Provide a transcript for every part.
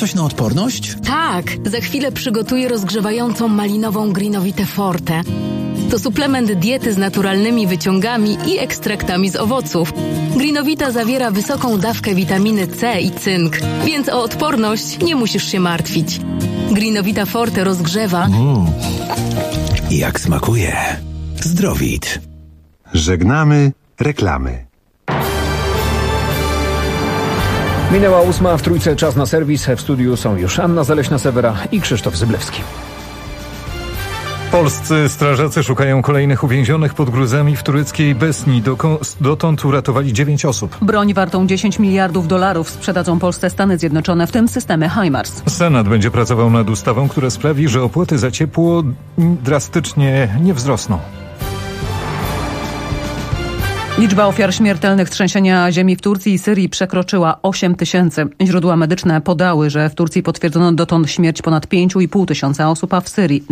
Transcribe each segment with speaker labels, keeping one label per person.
Speaker 1: coś na odporność?
Speaker 2: Tak, za chwilę przygotuję rozgrzewającą malinową Greenovitę Forte. To suplement diety z naturalnymi wyciągami i ekstraktami z owoców. Greenovita zawiera wysoką dawkę witaminy C i cynk, więc o odporność nie musisz się martwić. Greenovita Forte rozgrzewa.
Speaker 1: Jak smakuje. Zdrowit.
Speaker 3: Żegnamy reklamy.
Speaker 4: Minęła 8:00 w Trójce, czas na serwis. W studiu są już Anna Zaleśna-Sewera i Krzysztof Zyblewski.
Speaker 5: Polscy strażacy szukają kolejnych uwięzionych pod gruzami w tureckiej Besni. Dotąd uratowali 9 osób.
Speaker 6: Broń wartą $10 miliardów sprzedadzą Polsce Stany Zjednoczone, w tym systemy HIMARS.
Speaker 5: Senat będzie pracował nad ustawą, która sprawi, że opłaty za ciepło drastycznie nie wzrosną.
Speaker 6: Liczba ofiar śmiertelnych trzęsienia ziemi w Turcji i Syrii przekroczyła 8 000. Źródła medyczne podały, że w Turcji potwierdzono dotąd śmierć ponad 5,5 tysiąca osób, a w Syrii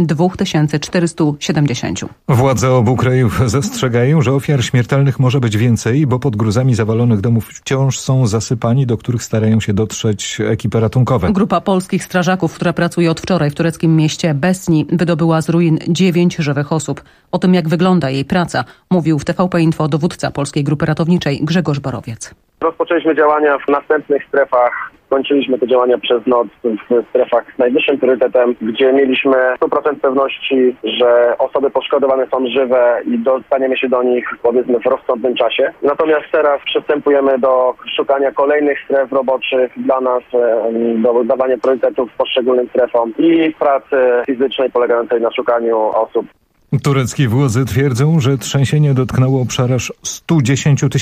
Speaker 6: 2470.
Speaker 5: Władze obu krajów zastrzegają, że ofiar śmiertelnych może być więcej, bo pod gruzami zawalonych domów wciąż są zasypani, do których starają się dotrzeć ekipy ratunkowe.
Speaker 6: Grupa polskich strażaków, która pracuje od wczoraj w tureckim mieście Besni, wydobyła z ruin 9 żywych osób. O tym, jak wygląda jej praca, mówił w TVP Info dowódca Polskiej Grupy Ratowniczej Grzegorz Borowiec.
Speaker 7: Rozpoczęliśmy działania w następnych strefach. Kończyliśmy te działania przez noc w strefach z najwyższym priorytetem, gdzie mieliśmy 100% pewności, że osoby poszkodowane są żywe i dostaniemy się do nich, powiedzmy, w rozsądnym czasie. Natomiast teraz przystępujemy do szukania kolejnych stref roboczych dla nas, do dawania priorytetów poszczególnym strefom i pracy fizycznej polegającej na szukaniu osób.
Speaker 5: Tureckie władze twierdzą, że trzęsienie dotknęło obszar aż 110 000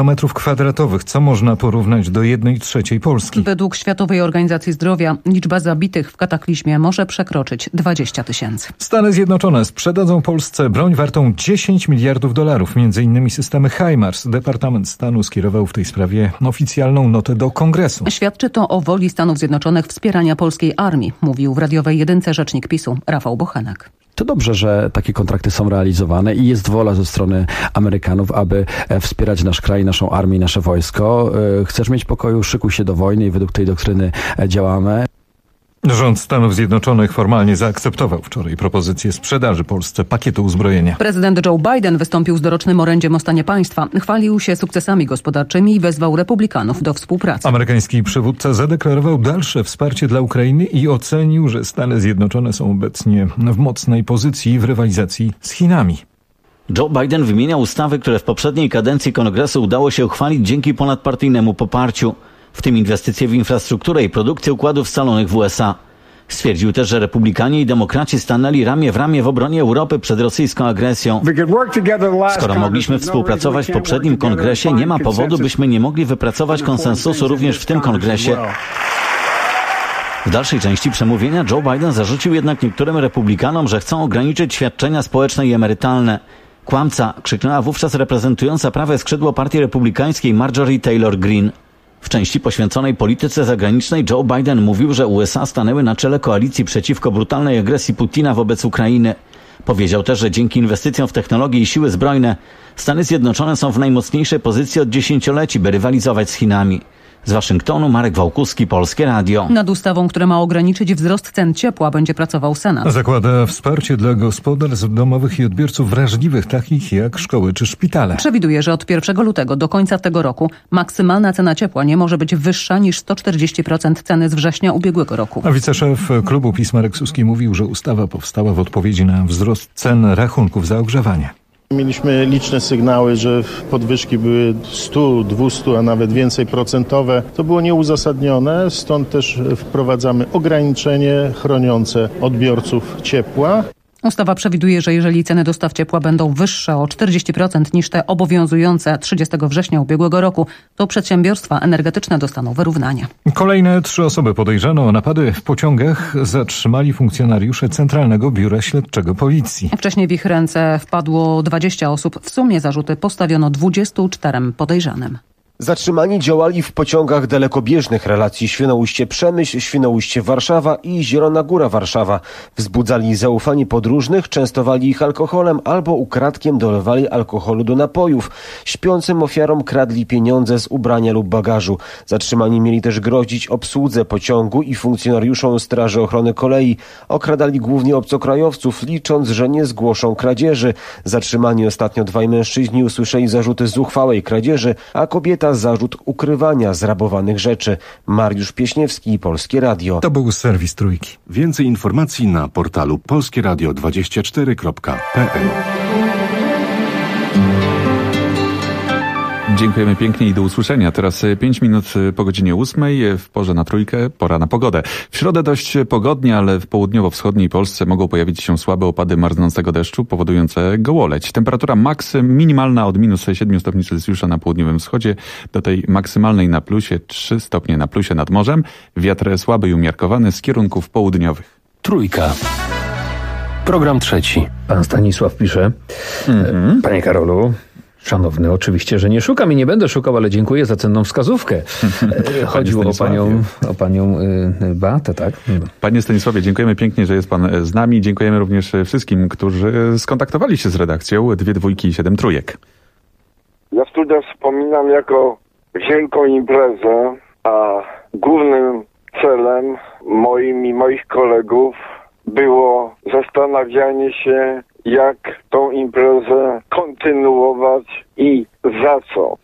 Speaker 5: km², co można porównać do 1/3 Polski.
Speaker 6: Według Światowej Organizacji Zdrowia liczba zabitych w kataklizmie może przekroczyć 20 000.
Speaker 5: Stany Zjednoczone sprzedadzą Polsce broń wartą $10 miliardów, m.in. systemy HIMARS. Departament Stanu skierował w tej sprawie oficjalną notę do Kongresu.
Speaker 6: Świadczy to o woli Stanów Zjednoczonych wspierania polskiej armii, mówił w radiowej jedynce rzecznik PiS-u Rafał Bochenek.
Speaker 8: To dobrze, że takie kontrakty są realizowane i jest wola ze strony Amerykanów, aby wspierać nasz kraj, naszą armię, nasze wojsko. Chcesz mieć pokoju, szykuj się do wojny i według tej doktryny działamy.
Speaker 5: Rząd Stanów Zjednoczonych formalnie zaakceptował wczoraj propozycję sprzedaży Polsce pakietu uzbrojenia.
Speaker 6: Prezydent Joe Biden wystąpił z dorocznym orędziem o stanie państwa. Chwalił się sukcesami gospodarczymi i wezwał republikanów do współpracy.
Speaker 5: Amerykański przywódca zadeklarował dalsze wsparcie dla Ukrainy i ocenił, że Stany Zjednoczone są obecnie w mocnej pozycji w rywalizacji z Chinami.
Speaker 9: Joe Biden wymieniał ustawy, które w poprzedniej kadencji Kongresu udało się uchwalić dzięki ponadpartyjnemu poparciu, w tym inwestycje w infrastrukturę i produkcję układów scalonych w USA. Stwierdził też, że republikanie i demokraci stanęli ramię w ramię w obronie Europy przed rosyjską agresją. Skoro mogliśmy współpracować w poprzednim kongresie, nie ma powodu, byśmy nie mogli wypracować konsensusu również w tym kongresie. W dalszej części przemówienia Joe Biden zarzucił jednak niektórym republikanom, że chcą ograniczyć świadczenia społeczne i emerytalne. Kłamca, krzyknęła wówczas reprezentująca prawe skrzydło partii republikańskiej Marjorie Taylor Greene. W części poświęconej polityce zagranicznej Joe Biden mówił, że USA stanęły na czele koalicji przeciwko brutalnej agresji Putina wobec Ukrainy. Powiedział też, że dzięki inwestycjom w technologię i siły zbrojne Stany Zjednoczone są w najmocniejszej pozycji od dziesięcioleci, by rywalizować z Chinami. Z Waszyngtonu Marek Wałkuski, Polskie Radio.
Speaker 6: Nad ustawą, która ma ograniczyć wzrost cen ciepła, będzie pracował Senat.
Speaker 5: Zakłada wsparcie dla gospodarstw domowych i odbiorców wrażliwych, takich jak szkoły czy szpitale.
Speaker 6: Przewiduje, że od 1 lutego do końca tego roku maksymalna cena ciepła nie może być wyższa niż 140% ceny z września ubiegłego roku.
Speaker 5: A wiceszef klubu PiS Marek Suski mówił, że ustawa powstała w odpowiedzi na wzrost cen rachunków za ogrzewanie.
Speaker 10: Mieliśmy liczne sygnały, że podwyżki były 100, 200, a nawet więcej procentowe. To było nieuzasadnione, stąd też wprowadzamy ograniczenie chroniące odbiorców ciepła.
Speaker 6: Ustawa przewiduje, że jeżeli ceny dostaw ciepła będą wyższe o 40% niż te obowiązujące 30 września ubiegłego roku, to przedsiębiorstwa energetyczne dostaną wyrównania.
Speaker 5: Kolejne 3 osoby podejrzane o napady w pociągach zatrzymali funkcjonariusze Centralnego Biura Śledczego Policji.
Speaker 6: Wcześniej w ich ręce wpadło 20 osób. W sumie zarzuty postawiono 24 podejrzanym.
Speaker 11: Zatrzymani działali w pociągach dalekobieżnych relacji Świnoujście-Przemyśl, Świnoujście-Warszawa i Zielona Góra-Warszawa. Wzbudzali zaufanie podróżnych, częstowali ich alkoholem albo ukradkiem dolewali alkoholu do napojów. Śpiącym ofiarom kradli pieniądze z ubrania lub bagażu. Zatrzymani mieli też grozić obsłudze pociągu i funkcjonariuszom Straży Ochrony Kolei. Okradali głównie obcokrajowców, licząc, że nie zgłoszą kradzieży. Zatrzymani ostatnio 2 mężczyźni usłyszeli zarzuty zuchwałej kradzieży, a kobieta zarzut ukrywania zrabowanych rzeczy. Mariusz Pieśniewski, Polskie Radio.
Speaker 5: To był serwis Trójki.
Speaker 12: Więcej informacji na portalu polskieradio24.pl.
Speaker 13: Dziękujemy pięknie i do usłyszenia. Teraz 5 minut po godzinie 8 w porze na Trójkę, pora na pogodę. W środę dość pogodnie, ale w południowo-wschodniej Polsce mogą pojawić się słabe opady marznącego deszczu powodujące gołoleć. Temperatura minimalna od minus 7 stopni Celsjusza na południowym wschodzie do tej maksymalnej na plusie 3 stopnie na plusie nad morzem. Wiatr słaby i umiarkowany z kierunków południowych.
Speaker 1: Trójka. Program trzeci.
Speaker 4: Pan Stanisław pisze. Panie Karolu, szanowny, oczywiście, że nie szukam i nie będę szukał, ale dziękuję za cenną wskazówkę. Chodziło o panią Beatę, tak?
Speaker 13: Panie Stanisławie, dziękujemy pięknie, że jest pan z nami. Dziękujemy również wszystkim, którzy skontaktowali się z redakcją 2 dwójki i 7 trójek.
Speaker 14: Ja studia wspominam jako wielką imprezę, a głównym celem moim i moich kolegów było zastanawianie się, jak tą imprezę kontynuować i za co.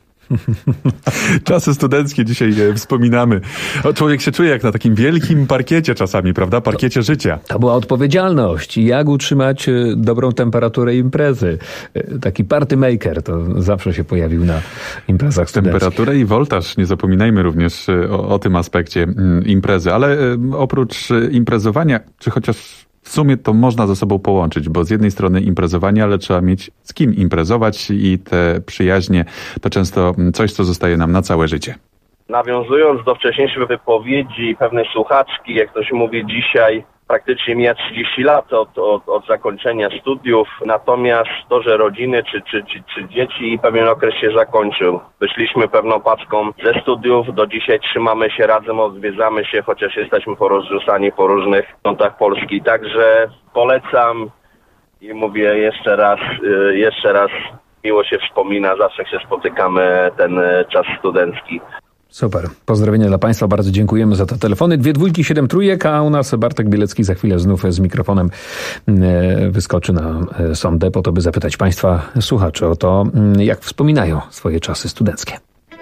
Speaker 13: Czasy studenckie dzisiaj wspominamy. Człowiek się czuje jak na takim wielkim parkiecie czasami, prawda? Parkiecie życia.
Speaker 4: To była odpowiedzialność. Jak utrzymać dobrą temperaturę imprezy. Taki party maker to zawsze się pojawił na imprezach studenckich.
Speaker 13: Temperaturę i woltaż. Nie zapominajmy również o tym aspekcie imprezy. Ale oprócz imprezowania, czy chociaż w sumie to można ze sobą połączyć, bo z jednej strony imprezowanie, ale trzeba mieć z kim imprezować i te przyjaźnie to często coś, co zostaje nam na całe życie.
Speaker 7: Nawiązując do wcześniejszej wypowiedzi pewnej słuchaczki, jak to się mówi dzisiaj, praktycznie mija 30 lat od zakończenia studiów, natomiast to, że rodziny czy dzieci pewien okres się zakończył. Wyszliśmy pewną paczką ze studiów, do dzisiaj trzymamy się razem, odwiedzamy się, chociaż jesteśmy porozrzucani po różnych kątach Polski. Także polecam i mówię jeszcze raz miło się wspomina, zawsze jak się spotykamy ten czas studencki.
Speaker 4: Super. Pozdrowienia dla Państwa. Bardzo dziękujemy za te telefony. 2 dwójki, 7 trójek, a u nas Bartek Bielecki za chwilę znów z mikrofonem wyskoczy na sondę po to, by zapytać Państwa słuchaczy o to, jak wspominają swoje czasy studenckie.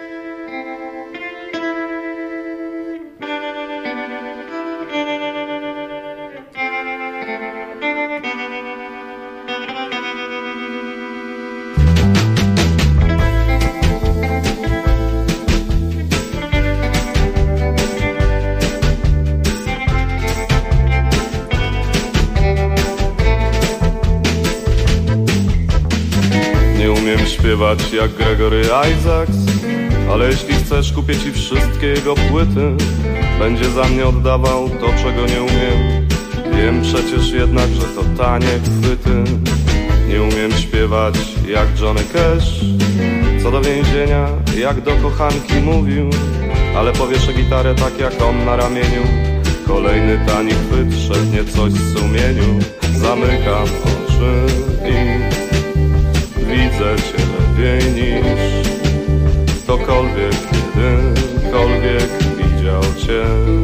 Speaker 15: Śpiewać jak Gregory Isaacs, ale jeśli chcesz, kupię ci wszystkie jego płyty. Będzie za mnie oddawał to, czego nie umiem. Wiem przecież jednak, że to tanie chwyty. Nie umiem śpiewać jak Johnny Cash, co do więzienia, jak do kochanki mówił. Ale powieszę gitarę tak jak on na ramieniu. Kolejny tani chwyt, szepnie coś w sumieniu. Zamykam oczy i widzę cię lepiej niż ktokolwiek, kiedykolwiek widział cię.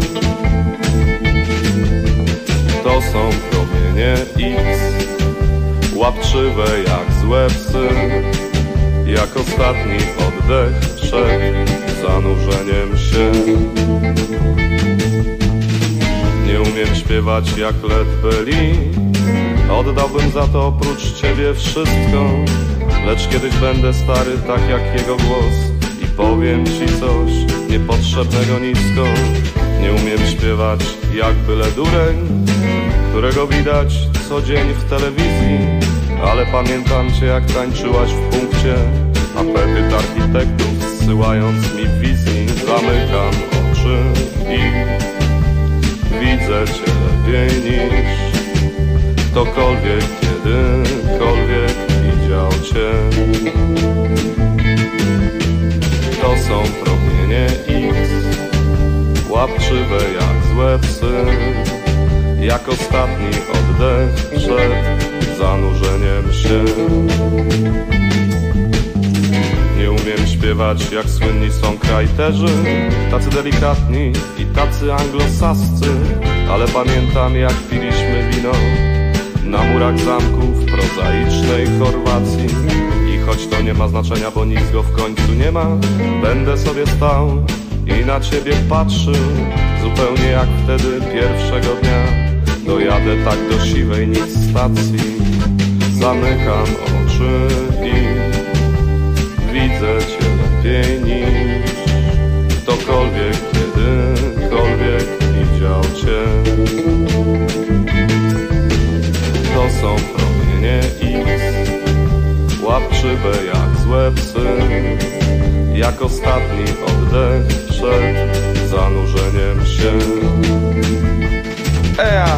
Speaker 15: To są promienie X, łapczywe jak złe psy, jak ostatni oddech przed zanurzeniem się. Nie umiem śpiewać jak Led Belly, oddałbym za to oprócz ciebie wszystko. Lecz kiedyś będę stary tak jak jego głos i powiem ci coś niepotrzebnego nisko. Nie umiem śpiewać jak byle dureń, którego widać co dzień w telewizji. Ale pamiętam cię jak tańczyłaś w punkcie, apetyt architektów zsyłając mi wizji. Zamykam oczy i widzę cię lepiej niż ktokolwiek, kiedykolwiek widział cię. To są złe psy. Jak ostatni oddech przed zanurzeniem się. Nie umiem śpiewać jak słynni songwriterzy, tacy delikatni i tacy anglosascy, ale pamiętam jak piliśmy wino na murach zamków prozaicznej Chorwacji. I choć to nie ma znaczenia, bo nic go w końcu nie ma, będę sobie stał i na ciebie patrzył, zupełnie jak wtedy pierwszego dnia. Dojadę tak do siwej nic stacji, zamykam oczy i widzę cię lepiej niż ktokolwiek kiedykolwiek widział cię. To są promienie X, łapczywe jak złe psy, jak ostatni oddech przed zanurzeniem się. Ea!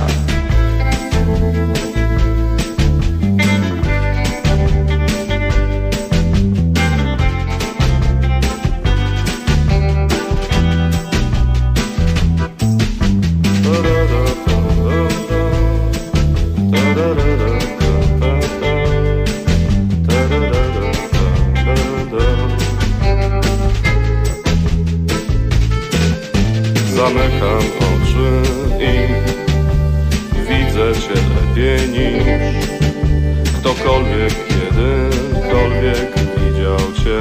Speaker 15: Zamykam oczy i widzę cię lepiej niż ktokolwiek kiedykolwiek widział cię.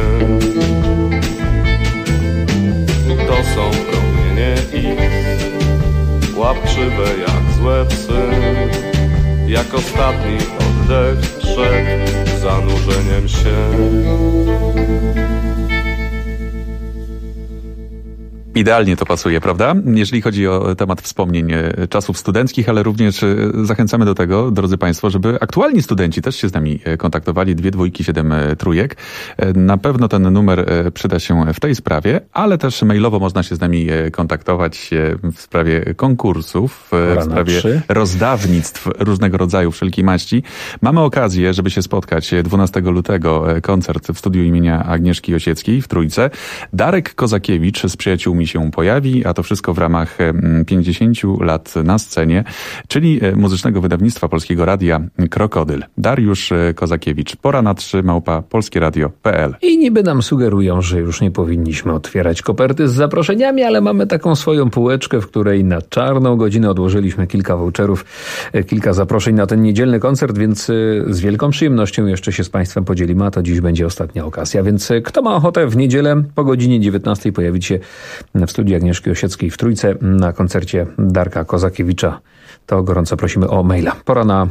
Speaker 15: To są promienie X, łapczywe jak złe psy, jak ostatni oddech przed zanurzeniem się.
Speaker 13: Idealnie to pasuje, prawda? Jeżeli chodzi o temat wspomnień czasów studenckich, ale również zachęcamy do tego, drodzy Państwo, żeby aktualni studenci też się z nami kontaktowali. 2 dwójki 7 trójek. Na pewno ten numer przyda się w tej sprawie, ale też mailowo można się z nami kontaktować w sprawie konkursów, w sprawie rozdawnictw różnego rodzaju, wszelkiej maści. Mamy okazję, żeby się spotkać 12 lutego, koncert w studiu imienia Agnieszki Osieckiej w Trójce. Darek Kozakiewicz z przyjaciółmi się pojawi, a to wszystko w ramach 50 lat na scenie, czyli muzycznego wydawnictwa Polskiego Radia Krokodyl. Dariusz Kozakiewicz, pora na 3@polskieradio.pl.
Speaker 4: I niby nam sugerują, że już nie powinniśmy otwierać koperty z zaproszeniami, ale mamy taką swoją półeczkę, w której na czarną godzinę odłożyliśmy kilka voucherów, kilka zaproszeń na ten niedzielny koncert, więc z wielką przyjemnością jeszcze się z Państwem podzielimy, a to dziś będzie ostatnia okazja. Więc kto ma ochotę w niedzielę po godzinie 19 pojawić się w studiu Agnieszki Osieckiej w Trójce na koncercie Darka Kozakiewicza, to gorąco prosimy o maila. Pora na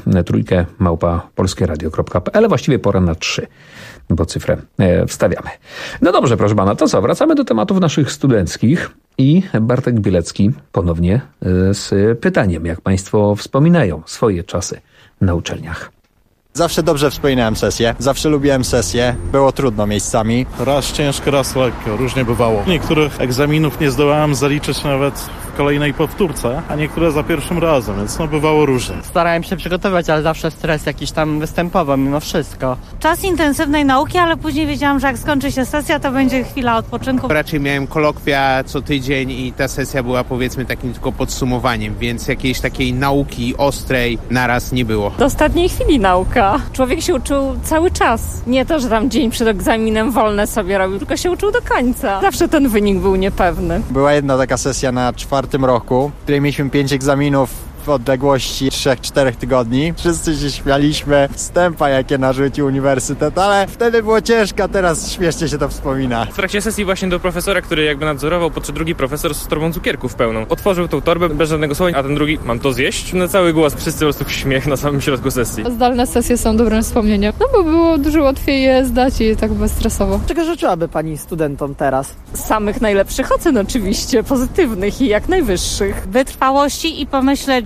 Speaker 4: 3@polskieradio.pl, właściwie pora na 3, bo cyfrę wstawiamy. No dobrze, proszę pana, to co? Wracamy do tematów naszych studenckich i Bartek Bielecki ponownie z pytaniem, jak państwo wspominają swoje czasy na uczelniach.
Speaker 16: Zawsze dobrze wspominałem sesję, zawsze lubiłem sesję, było trudno miejscami.
Speaker 17: Raz ciężko, raz lekko, różnie bywało. Niektórych egzaminów nie zdołałem zaliczyć nawet w kolejnej powtórce, a niektóre za pierwszym razem, więc bywało różnie.
Speaker 18: Starałem się przygotować, ale zawsze stres jakiś tam występował mimo wszystko.
Speaker 19: Czas intensywnej nauki, ale później wiedziałam, że jak skończy się sesja, to będzie chwila odpoczynku.
Speaker 20: Raczej miałem kolokwia co tydzień i ta sesja była powiedzmy takim tylko podsumowaniem, więc jakiejś takiej nauki ostrej naraz nie było.
Speaker 21: Do ostatniej chwili nauka. Człowiek się uczył cały czas. Nie to, że tam dzień przed egzaminem wolne sobie robił, tylko się uczył do końca. Zawsze ten wynik był niepewny.
Speaker 16: Była jedna taka sesja na 4. roku, w której mieliśmy 5 egzaminów w odległości 3-4 tygodni. Wszyscy się śmialiśmy, stępa jakie narzucił uniwersytet, ale wtedy było ciężko, teraz śmiesznie się to wspomina.
Speaker 22: W trakcie sesji właśnie do profesora, który jakby nadzorował, podszedł drugi profesor z torbą cukierków pełną. Otworzył tą torbę bez żadnego słowa, a ten drugi, mam to zjeść? Na cały głos, wszyscy po prostu śmiech na samym środku sesji.
Speaker 23: Zdalne sesje są dobrym wspomnieniem, bo było dużo łatwiej je zdać i tak bezstresowo.
Speaker 18: Czego życzyłaby pani studentom teraz?
Speaker 21: Samych najlepszych ocen oczywiście, pozytywnych i jak najwyższych.
Speaker 19: Wytrwałości i pomyśleć,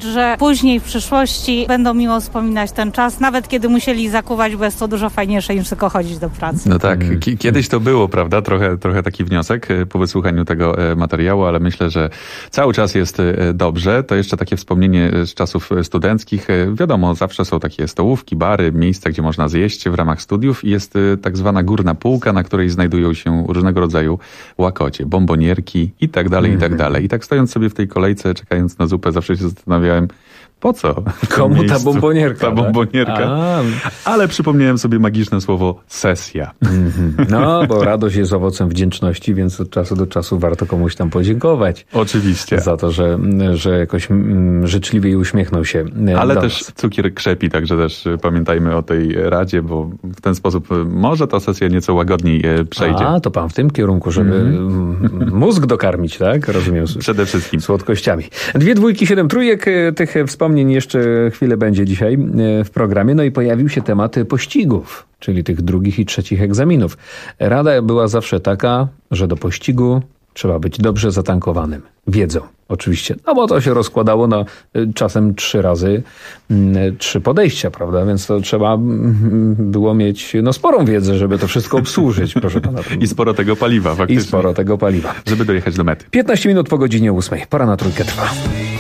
Speaker 19: że później w przyszłości będą miło wspominać ten czas, nawet kiedy musieli zakuwać, bo jest to dużo fajniejsze niż tylko chodzić do pracy.
Speaker 13: No tak, kiedyś to było, prawda? Trochę taki wniosek po wysłuchaniu tego materiału, ale myślę, że cały czas jest dobrze. To jeszcze takie wspomnienie z czasów studenckich. Wiadomo, zawsze są takie stołówki, bary, miejsca, gdzie można zjeść w ramach studiów i jest tak zwana górna półka, na której znajdują się różnego rodzaju łakocie, bombonierki i tak dalej, i tak dalej. I tak stojąc sobie w tej kolejce, czekając na zupę, zawsze się zastanawiałem, po co?
Speaker 4: Komu ta bombonierka?
Speaker 13: Ta bombonierka. Ale przypomniałem sobie magiczne słowo sesja.
Speaker 4: No, bo radość jest owocem wdzięczności, więc od czasu do czasu warto komuś tam podziękować.
Speaker 13: Oczywiście.
Speaker 4: Za to, że jakoś życzliwie uśmiechnął się.
Speaker 13: Ale też cukier krzepi, także też pamiętajmy o tej radzie, bo w ten sposób może ta sesja nieco łagodniej przejdzie.
Speaker 4: A, to pan w tym kierunku, żeby mózg dokarmić, tak? Rozumiem.
Speaker 13: Przede wszystkim.
Speaker 4: Słodkościami. 2 dwójki, 7 trójek. Tych wspomnień jeszcze chwilę będzie dzisiaj w programie. No i pojawił się temat pościgów, czyli tych drugich i trzecich egzaminów. Rada była zawsze taka, że do pościgu trzeba być dobrze zatankowanym. Wiedzą, oczywiście. No bo to się rozkładało na czasem 3 razy 3 podejścia, prawda? Więc to trzeba było mieć sporą wiedzę, żeby to wszystko obsłużyć, proszę pana.
Speaker 13: I sporo tego paliwa, faktycznie.
Speaker 4: I sporo tego paliwa.
Speaker 13: Żeby dojechać do mety.
Speaker 4: 15 minut po godzinie 8. Pora na trójkę trwa.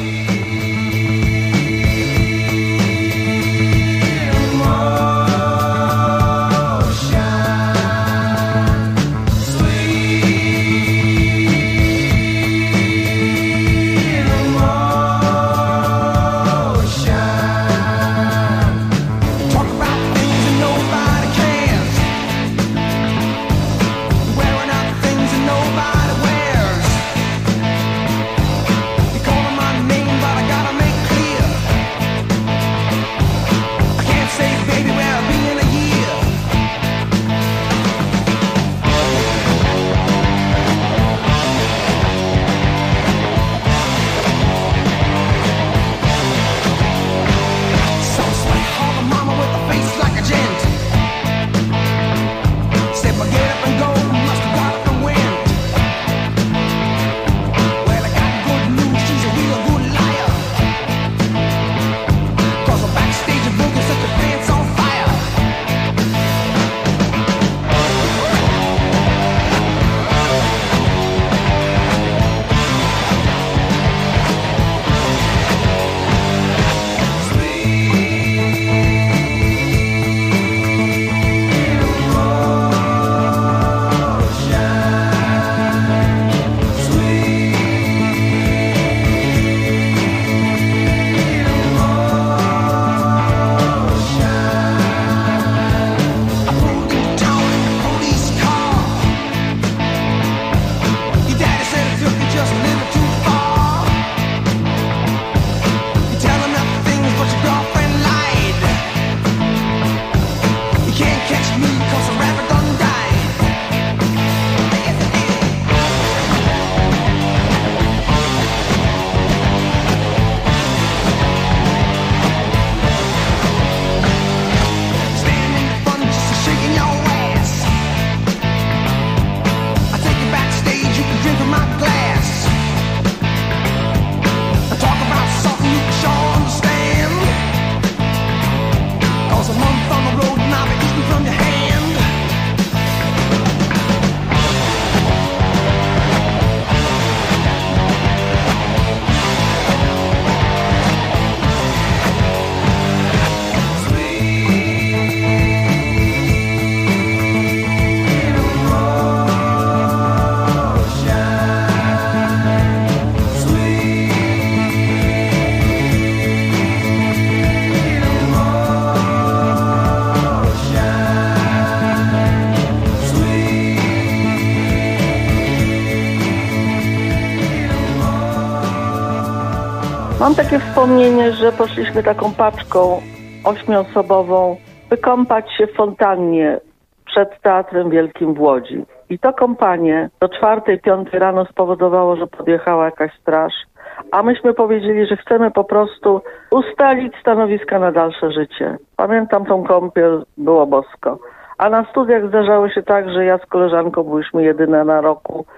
Speaker 2: Mam takie wspomnienie, że poszliśmy taką paczką 8-osobową wykąpać się w fontannie przed Teatrem Wielkim w Łodzi. I to kąpanie do 4-5 rano spowodowało, że podjechała jakaś straż, a myśmy powiedzieli, że chcemy po prostu ustalić stanowiska na dalsze życie. Pamiętam tą kąpiel, było bosko. A na studiach zdarzało się tak, że ja z koleżanką byliśmy jedyne na roku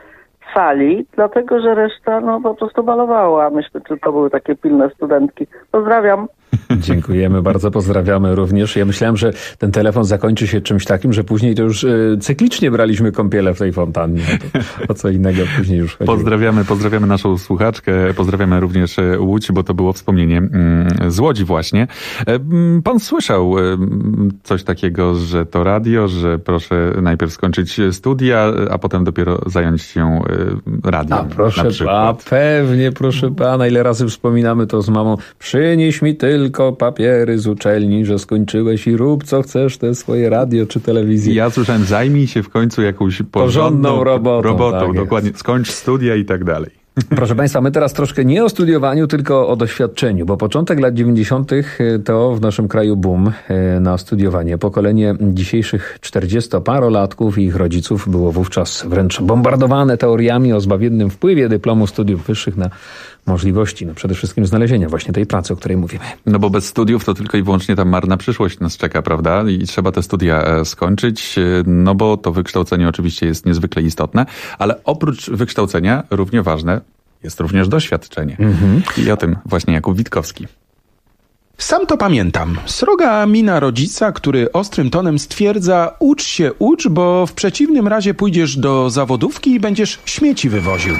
Speaker 2: sali, dlatego że reszta po prostu balowała. Myśmy tylko były takie pilne studentki. Pozdrawiam.
Speaker 4: Dziękujemy bardzo, pozdrawiamy również. Ja myślałem, że ten telefon zakończy się czymś takim, że później to już cyklicznie braliśmy kąpiele w tej fontannie. O co innego później już chodziło.
Speaker 13: Pozdrawiamy naszą słuchaczkę, pozdrawiamy również Łódź, bo to było wspomnienie z Łodzi właśnie. Pan słyszał coś takiego, że to radio, że proszę najpierw skończyć studia, a potem dopiero zająć się radiem.
Speaker 4: A proszę pana, pewnie, proszę pana, ile razy wspominamy to z mamą. Przynieś mi tylko papiery z uczelni, że skończyłeś i rób co chcesz, te swoje radio czy telewizję.
Speaker 13: Ja słyszałem, zajmij się w końcu jakąś porządną robotą. Tak, dokładnie, skończ studia i tak dalej.
Speaker 4: Proszę państwa, my teraz troszkę nie o studiowaniu, tylko o doświadczeniu, bo początek lat 90. to w naszym kraju boom na studiowanie. Pokolenie dzisiejszych 40-parolatków i ich rodziców było wówczas wręcz bombardowane teoriami o zbawiennym wpływie dyplomu studiów wyższych na możliwości, przede wszystkim znalezienia właśnie tej pracy, o której mówimy.
Speaker 13: No bo bez studiów to tylko i wyłącznie ta marna przyszłość nas czeka, prawda? I trzeba te studia skończyć, no bo to wykształcenie oczywiście jest niezwykle istotne, ale oprócz wykształcenia równie ważne jest również doświadczenie. I o tym właśnie Jakub Witkowski.
Speaker 3: Sam to pamiętam. Sroga mina rodzica, który ostrym tonem stwierdza: ucz się, bo w przeciwnym razie pójdziesz do zawodówki i będziesz śmieci wywoził.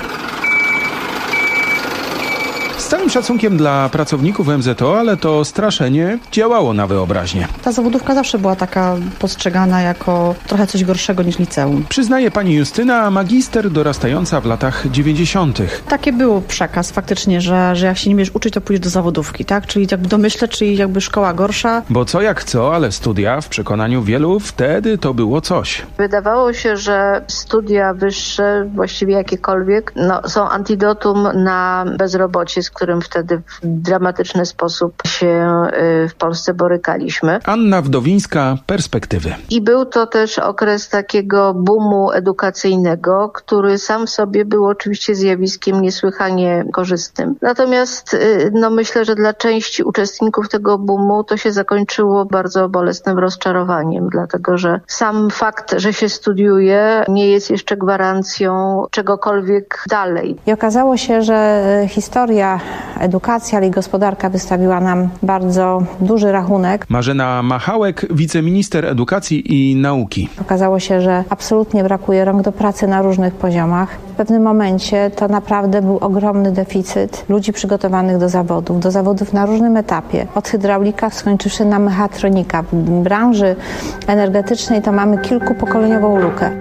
Speaker 3: Z całym szacunkiem dla pracowników MZO, ale to straszenie działało na wyobraźnię.
Speaker 8: Ta zawodówka zawsze była taka postrzegana jako trochę coś gorszego niż liceum.
Speaker 3: Przyznaje pani Justyna, magister dorastająca w latach 90.
Speaker 8: Taki był przekaz faktycznie, że jak się nie będziesz uczyć, to pójdziesz do zawodówki, tak? Czyli jakby domyślę, czyli jakby szkoła gorsza.
Speaker 3: Bo co jak co, ale studia w przekonaniu wielu wtedy to było coś.
Speaker 9: Wydawało się, że studia wyższe, właściwie jakiekolwiek, są antidotum na bezrobocie, z którym wtedy w dramatyczny sposób się w Polsce borykaliśmy.
Speaker 3: Anna Wdowińska, Perspektywy.
Speaker 9: I był to też okres takiego boomu edukacyjnego, który sam w sobie był oczywiście zjawiskiem niesłychanie korzystnym. Natomiast myślę, że dla części uczestników tego boomu to się zakończyło bardzo bolesnym rozczarowaniem, dlatego że sam fakt, że się studiuje, nie jest jeszcze gwarancją czegokolwiek dalej.
Speaker 8: I okazało się, że historia, edukacja, ale i gospodarka wystawiła nam bardzo duży rachunek.
Speaker 3: Marzena Machałek, wiceminister edukacji i nauki.
Speaker 8: Okazało się, że absolutnie brakuje rąk do pracy na różnych poziomach. W pewnym momencie to naprawdę był ogromny deficyt ludzi przygotowanych do zawodów na różnym etapie. Od hydraulika skończywszy na mechatronika. W branży energetycznej to mamy kilkupokoleniową lukę.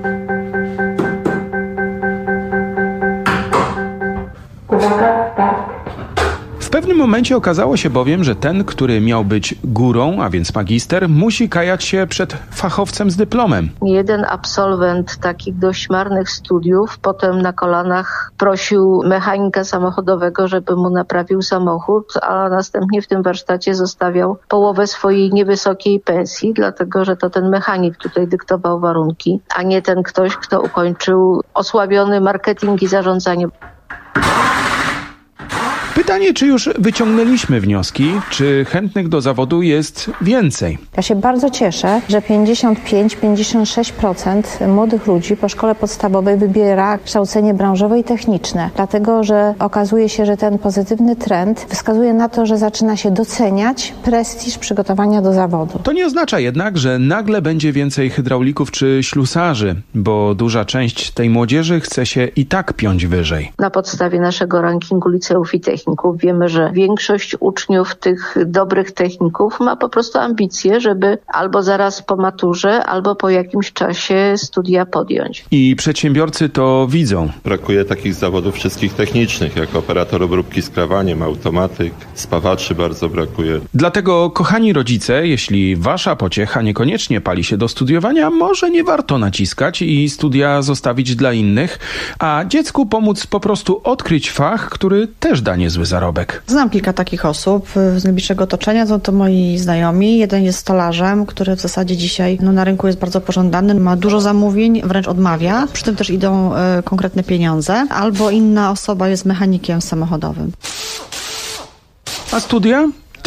Speaker 3: W pewnym momencie okazało się bowiem, że ten, który miał być górą, a więc magister, musi kajać się przed fachowcem z dyplomem.
Speaker 9: Jeden absolwent takich dość marnych studiów potem na kolanach prosił mechanika samochodowego, żeby mu naprawił samochód, a następnie w tym warsztacie zostawiał połowę swojej niewysokiej pensji, dlatego że to ten mechanik tutaj dyktował warunki, a nie ten ktoś, kto ukończył osłabiony marketing i zarządzanie.
Speaker 3: Pytanie, czy już wyciągnęliśmy wnioski, czy chętnych do zawodu jest więcej?
Speaker 8: Ja się bardzo cieszę, że 55-56% młodych ludzi po szkole podstawowej wybiera kształcenie branżowe i techniczne, dlatego że okazuje się, że ten pozytywny trend wskazuje na to, że zaczyna się doceniać prestiż przygotowania do zawodu.
Speaker 3: To nie oznacza jednak, że nagle będzie więcej hydraulików czy ślusarzy, bo duża część tej młodzieży chce się i tak piąć wyżej.
Speaker 9: Na podstawie naszego rankingu liceów i techników wiemy, że większość uczniów tych dobrych techników ma po prostu ambicje, żeby albo zaraz po maturze, albo po jakimś czasie studia podjąć.
Speaker 3: I przedsiębiorcy to widzą.
Speaker 24: Brakuje takich zawodów wszystkich technicznych, jak operator obróbki skrawaniem, automatyk, spawaczy bardzo brakuje.
Speaker 3: Dlatego, kochani rodzice, jeśli wasza pociecha niekoniecznie pali się do studiowania, może nie warto naciskać i studia zostawić dla innych, a dziecku pomóc po prostu odkryć fach, który też da niezły zarobek.
Speaker 8: Znam kilka takich osób z najbliższego otoczenia, to moi znajomi. Jeden jest stolarzem, który w zasadzie dzisiaj na rynku jest bardzo pożądany, ma dużo zamówień, wręcz odmawia. Przy tym też idą konkretne pieniądze. Albo inna osoba jest mechanikiem samochodowym.
Speaker 3: A studia?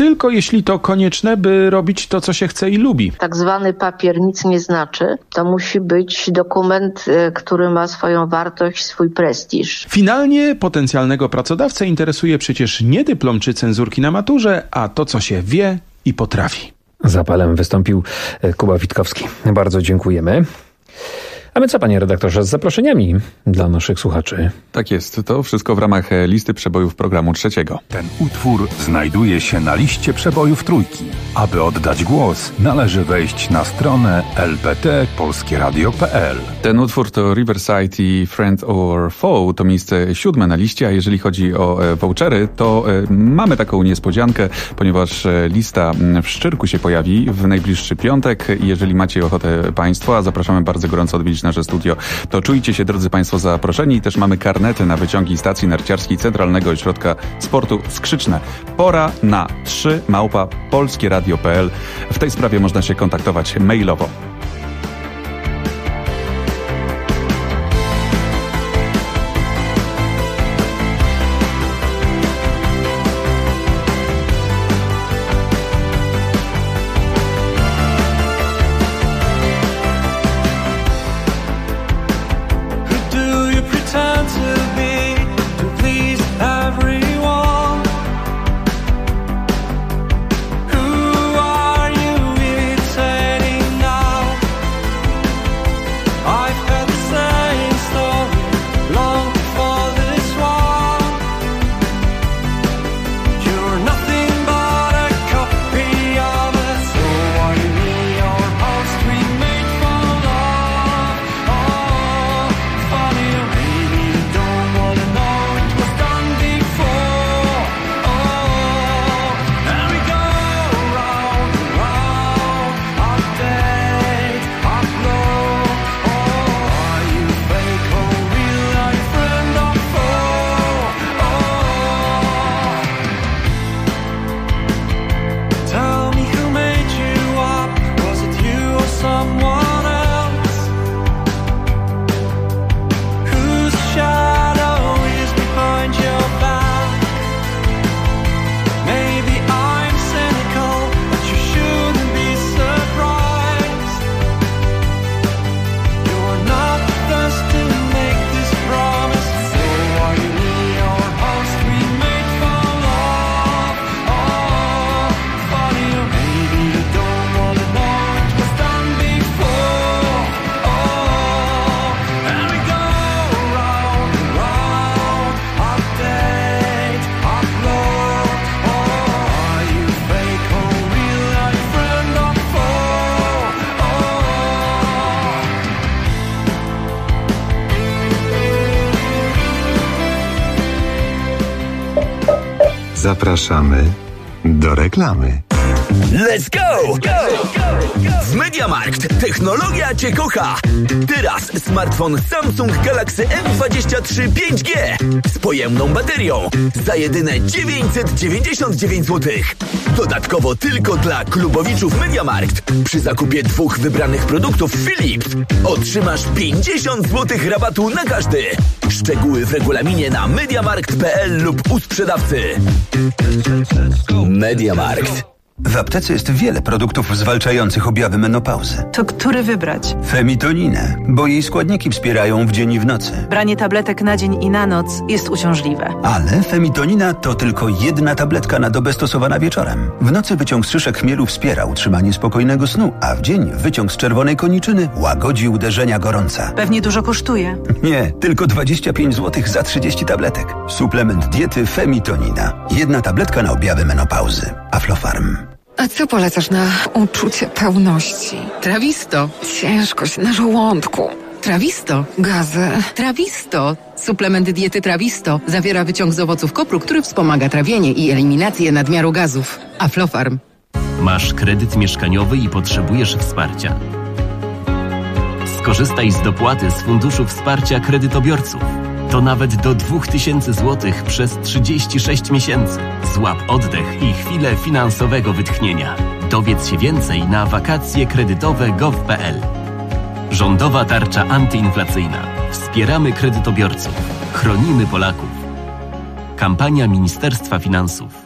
Speaker 3: tylko jeśli to konieczne, by robić to, co się chce i lubi.
Speaker 9: Tak zwany papier nic nie znaczy. To musi być dokument, który ma swoją wartość, swój prestiż.
Speaker 3: Finalnie potencjalnego pracodawcę interesuje przecież nie dyplom czy cenzurki na maturze, a to, co się wie i potrafi.
Speaker 4: Z apelem wystąpił Kuba Witkowski. Bardzo dziękujemy. A my co, panie redaktorze, z zaproszeniami dla naszych słuchaczy?
Speaker 13: Tak jest, to wszystko w ramach listy przebojów programu trzeciego.
Speaker 5: Ten utwór znajduje się na liście przebojów Trójki. Aby oddać głos, należy wejść na stronę lpt.polskieradio.pl.
Speaker 13: Ten utwór to Riverside i Friend or Foe, to miejsce 7 na liście, a jeżeli chodzi o vouchery, to mamy taką niespodziankę, ponieważ lista w Szczyrku się pojawi w najbliższy piątek. Jeżeli macie ochotę państwo, a zapraszamy bardzo gorąco odwiedzić nasze studio, to czujcie się, drodzy państwo, zaproszeni. I też mamy karnety na wyciągi stacji narciarskiej Centralnego Ośrodka Sportu Skrzyczne. Pora na 3@polskieradio.pl. W tej sprawie można się kontaktować mailowo.
Speaker 6: Zapraszamy do reklamy.
Speaker 10: Let's go! W MediaMarkt technologia Cię kocha. Teraz smartfon Samsung Galaxy M23 5G z pojemną baterią za jedyne 999 zł. Dodatkowo tylko dla klubowiczów MediaMarkt przy zakupie 2 wybranych produktów Philips otrzymasz 50 zł rabatu na każdy. Szczegóły w regulaminie na mediamarkt.pl lub u sprzedawcy. MediaMarkt.
Speaker 11: W aptece jest wiele produktów zwalczających objawy menopauzy.
Speaker 25: To który wybrać?
Speaker 11: Femitoninę, bo jej składniki wspierają w dzień i w nocy.
Speaker 25: Branie tabletek na dzień i na noc jest uciążliwe.
Speaker 11: Ale femitonina to tylko jedna tabletka na dobę stosowana wieczorem. W nocy wyciąg z szyszek chmielu wspiera utrzymanie spokojnego snu, a w dzień wyciąg z czerwonej koniczyny łagodzi uderzenia gorąca.
Speaker 25: Pewnie dużo kosztuje.
Speaker 11: Nie, tylko 25 zł za 30 tabletek. Suplement diety Femitonina. Jedna tabletka na objawy menopauzy. Aflofarm.
Speaker 26: A co polecasz na uczucie pełności?
Speaker 25: Trawisto.
Speaker 26: Ciężkość na żołądku.
Speaker 25: Trawisto.
Speaker 26: Gazy.
Speaker 25: Trawisto. Suplement diety Trawisto zawiera wyciąg z owoców kopru, który wspomaga trawienie i eliminację nadmiaru gazów. Aflofarm.
Speaker 27: Masz kredyt mieszkaniowy i potrzebujesz wsparcia. Skorzystaj z dopłaty z Funduszu Wsparcia Kredytobiorców. To nawet do 2000 zł przez 36 miesięcy. Złap oddech i chwilę finansowego wytchnienia. Dowiedz się więcej na wakacjekredytowe.gov.pl. Rządowa tarcza antyinflacyjna. Wspieramy kredytobiorców. Chronimy Polaków. Kampania Ministerstwa Finansów.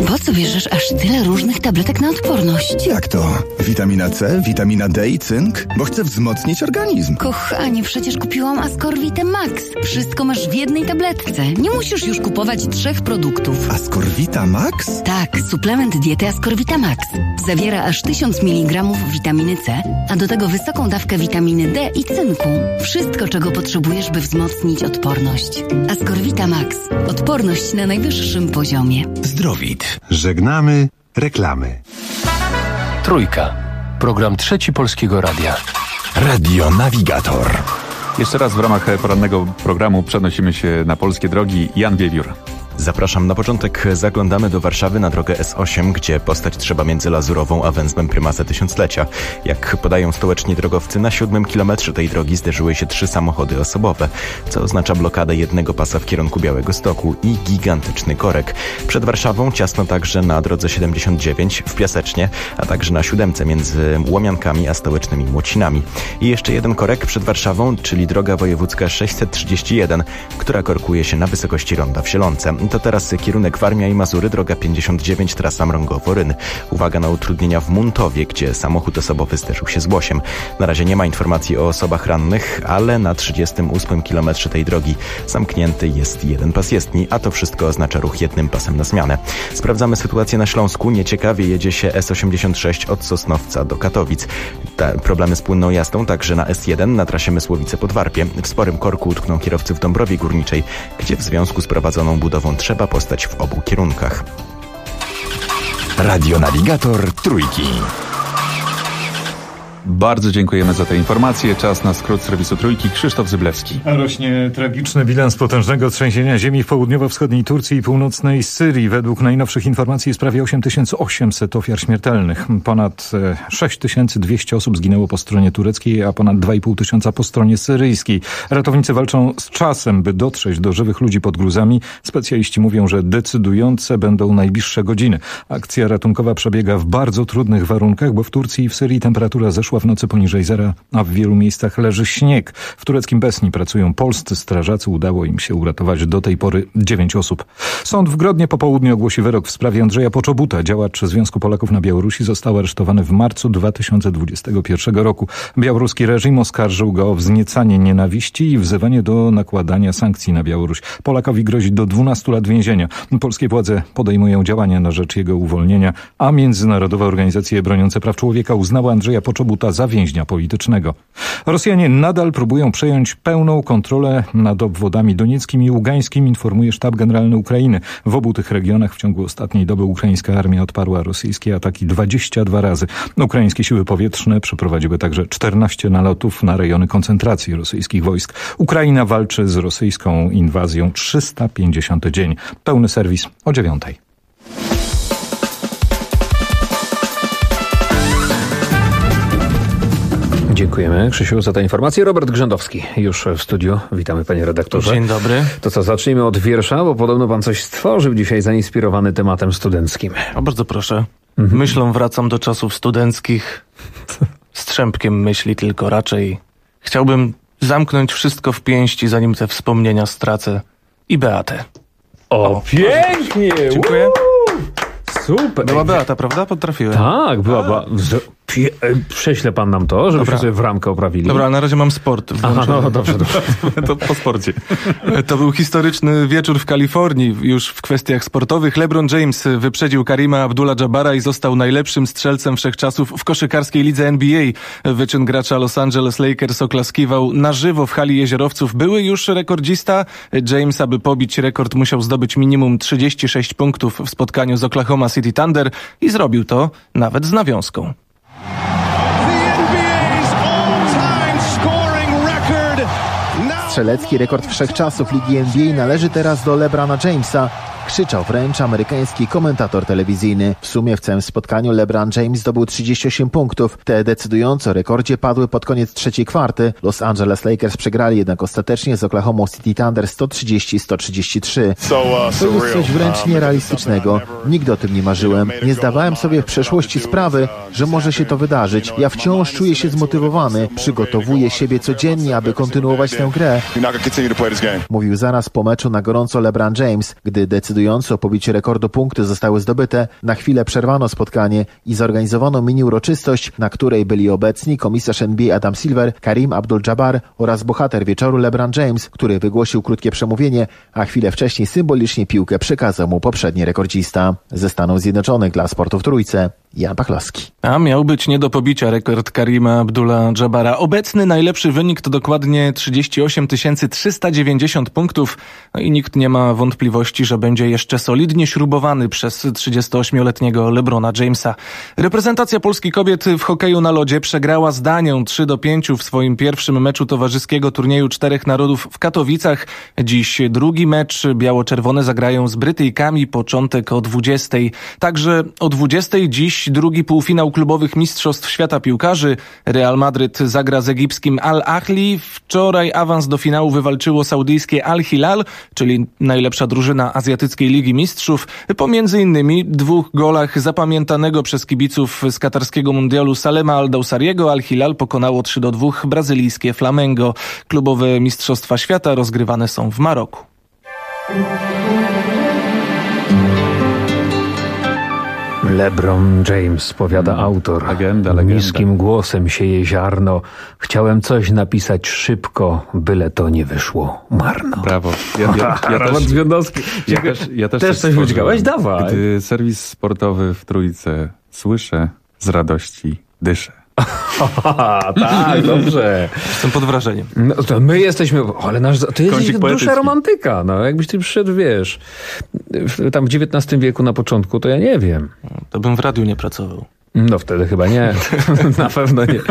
Speaker 1: Po co bierzesz aż tyle różnych tabletek na odporność?
Speaker 7: Jak to? Witamina C, witamina D i cynk? Bo chcę wzmocnić organizm.
Speaker 1: Kochanie, przecież kupiłam Ascorvitę Max. Wszystko masz w jednej tabletce. Nie musisz już kupować 3 produktów.
Speaker 7: Ascorvita Max?
Speaker 1: Tak, suplement diety Ascorvita Max. Zawiera aż 1000 mg witaminy C, a do tego wysoką dawkę witaminy D i cynku. Wszystko, czego potrzebujesz, by wzmocnić odporność. Ascorvita Max. Odporność na najwyższym poziomie.
Speaker 6: Zdrowit. Żegnamy reklamy.
Speaker 12: Trójka. Program Trzeci Polskiego Radia.
Speaker 6: Radio Navigator.
Speaker 13: Jeszcze raz w ramach porannego programu przenosimy się na polskie drogi. Jan Wiewiór.
Speaker 14: Zapraszam. Na początek zaglądamy do Warszawy na drogę S8, gdzie postać trzeba między Lazurową a węzłem Prymasa Tysiąclecia. Jak podają stołeczni drogowcy, na 7 kilometrze tej drogi zderzyły się 3 samochody osobowe, co oznacza blokadę jednego pasa w kierunku Białegostoku i gigantyczny korek. Przed Warszawą ciasno także na drodze 79 w Piasecznie, a także na 7 między Łomiankami a stołecznymi Młocinami. I jeszcze jeden korek przed Warszawą, czyli droga wojewódzka 631, która korkuje się na wysokości ronda w Sielonce. To teraz kierunek Warmia i Mazury, droga 59, trasa Mrągowo-Ryn. Uwaga na utrudnienia w Muntowie, gdzie samochód osobowy zderzył się z łosiem. Na razie nie ma informacji o osobach rannych, ale na 38 kilometrze tej drogi zamknięty jest jeden pas jezdni, a to wszystko oznacza ruch jednym pasem na zmianę. Sprawdzamy sytuację na Śląsku. Nieciekawie jedzie się S86 od Sosnowca do Katowic. Problemy z płynną jazdą także na S1 na trasie Mysłowice-Podwarpie. W sporym korku utkną kierowcy w Dąbrowie Górniczej, gdzie w związku z prowadzoną budową trzeba postać w obu kierunkach.
Speaker 6: Radio Navigator Trójki.
Speaker 13: Bardzo dziękujemy za te informacje. Czas na skrót serwisu Trójki. Krzysztof Zyblewski.
Speaker 4: Rośnie tragiczny bilans potężnego trzęsienia ziemi w południowo-wschodniej Turcji i północnej Syrii. Według najnowszych informacji jest prawie 8800 ofiar śmiertelnych. Ponad 6200 osób zginęło po stronie tureckiej, a ponad 2500 po stronie syryjskiej. Ratownicy walczą z czasem, by dotrzeć do żywych ludzi pod gruzami. Specjaliści mówią, że decydujące będą najbliższe godziny. Akcja ratunkowa przebiega w bardzo trudnych warunkach, bo w Turcji i w Syrii temperatura zeszła w nocy poniżej zera, a w wielu miejscach leży śnieg. W tureckim Besni pracują polscy strażacy. Udało im się uratować do tej pory 9 osób. Sąd w Grodnie po południu ogłosi wyrok w sprawie Andrzeja Poczobuta. Działacz Związku Polaków na Białorusi został aresztowany w marcu 2021 roku. Białoruski reżim oskarżył go o wzniecanie nienawiści i wzywanie do nakładania sankcji na Białoruś. Polakowi grozi do 12 lat więzienia. Polskie władze podejmują działania na rzecz jego uwolnienia, a międzynarodowe organizacje broniące praw człowieka uznały Andrzeja Poczobuta za więźnia politycznego. Rosjanie nadal próbują przejąć pełną kontrolę nad obwodami donieckim i ługańskim, informuje Sztab Generalny Ukrainy. W obu tych regionach w ciągu ostatniej doby ukraińska armia odparła rosyjskie ataki 22 razy. Ukraińskie siły powietrzne przeprowadziły także 14 nalotów na rejony koncentracji rosyjskich wojsk. Ukraina walczy z rosyjską inwazją 350 dzień. Pełny serwis o 9:00. Dziękujemy, Krzysiu, za tę informację. Robert Grzędowski już w studiu. Witamy, panie redaktorze.
Speaker 15: Dzień dobry.
Speaker 4: To co, zacznijmy od wiersza, bo podobno pan coś stworzył dzisiaj zainspirowany tematem studenckim.
Speaker 15: O, bardzo proszę. Myślą wracam do czasów studenckich. Strzępkiem myśli tylko raczej. Chciałbym zamknąć wszystko w pięści, zanim te wspomnienia stracę. I Beatę.
Speaker 4: O, pięknie!
Speaker 15: Dziękuję.
Speaker 4: Super.
Speaker 15: Była Beata, prawda? Potrafiłem.
Speaker 4: Tak, była. Prześle pan nam to, żebyśmy sobie w ramkę oprawili.
Speaker 15: Dobra, na razie mam sport.
Speaker 4: Aha, no dobrze.
Speaker 15: To po sporcie. To był historyczny wieczór w Kalifornii. Już w kwestiach sportowych LeBron James wyprzedził Karima Abdul-Jabbara i został najlepszym strzelcem wszechczasów w koszykarskiej lidze NBA. Wyczyn gracza Los Angeles Lakers oklaskiwał na żywo w hali Jeziorowców były już rekordzista. James, aby pobić rekord, musiał zdobyć minimum 36 punktów w spotkaniu z Oklahoma City Thunder i zrobił to nawet z nawiązką.
Speaker 17: Strzelecki rekord wszechczasów Ligi NBA należy teraz do LeBrona Jamesa. Krzyczał wręcz amerykański komentator telewizyjny. W sumie w całym spotkaniu LeBron James zdobył 38 punktów. Te decydujące o rekordzie padły pod koniec trzeciej kwarty. Los Angeles Lakers przegrali jednak ostatecznie z Oklahoma City Thunder 130-133. To jest coś wręcz nierealistycznego. Nigdy o tym nie marzyłem. Nie zdawałem sobie w przeszłości sprawy, że może się to wydarzyć. Ja wciąż czuję się zmotywowany. Przygotowuję siebie codziennie, aby kontynuować tę grę. Mówił zaraz po meczu na gorąco LeBron James, gdy decydujący decydujące o pobicie rekordu punkty zostały zdobyte, na chwilę przerwano spotkanie i zorganizowano mini uroczystość, na której byli obecni komisarz NBA Adam Silver, Kareem Abdul-Jabbar oraz bohater wieczoru LeBron James, który wygłosił krótkie przemówienie, a chwilę wcześniej symbolicznie piłkę przekazał mu poprzedni rekordzista. Ze Stanów Zjednoczonych dla Sportu w Trójce, Jan Pachlowski.
Speaker 15: A miał być nie do pobicia rekord Kareema Abdula-Jabbara. Obecny najlepszy wynik to dokładnie 38 390 punktów. No i nikt nie ma wątpliwości, że będzie jeszcze solidnie śrubowany przez 38-letniego LeBrona Jamesa. Reprezentacja Polski kobiet w hokeju na lodzie przegrała z Danią 3-5 w swoim pierwszym meczu towarzyskiego turnieju 4 narodów w Katowicach. Dziś drugi mecz. Biało-czerwone zagrają z Brytyjkami. Początek o 20. Także o 20 dziś drugi półfinał klubowych mistrzostw świata piłkarzy. Real Madryt zagra z egipskim Al-Ahli. Wczoraj awans do finału wywalczyło saudyjskie Al-Hilal, czyli najlepsza drużyna Azjatyckiej Ligi Mistrzów. Pomiędzy innymi 2 golach zapamiętanego przez kibiców z katarskiego mundialu Salema Al-Dawsariego Al-Hilal pokonało 3-2 brazylijskie Flamengo. Klubowe mistrzostwa świata rozgrywane są w Maroku.
Speaker 4: LeBron James, powiada autor.
Speaker 13: Legenda.
Speaker 4: Niskim głosem sieje ziarno. Chciałem coś napisać szybko, byle to nie wyszło marno.
Speaker 13: Brawo.
Speaker 4: Robert Związkowski.
Speaker 13: Ja też
Speaker 4: coś wyciągałeś? Dawaj.
Speaker 13: Gdy serwis sportowy w Trójce słyszę, z radości dyszę.
Speaker 4: Tak, dobrze.
Speaker 15: Jestem pod wrażeniem.
Speaker 4: No, to my jesteśmy, ale ty jesteś dusza romantyka. No, jakbyś ty przyszedł, wiesz, tam w XIX wieku na początku, to ja nie wiem.
Speaker 15: To bym w radiu nie pracował.
Speaker 4: No wtedy chyba nie. Na pewno nie.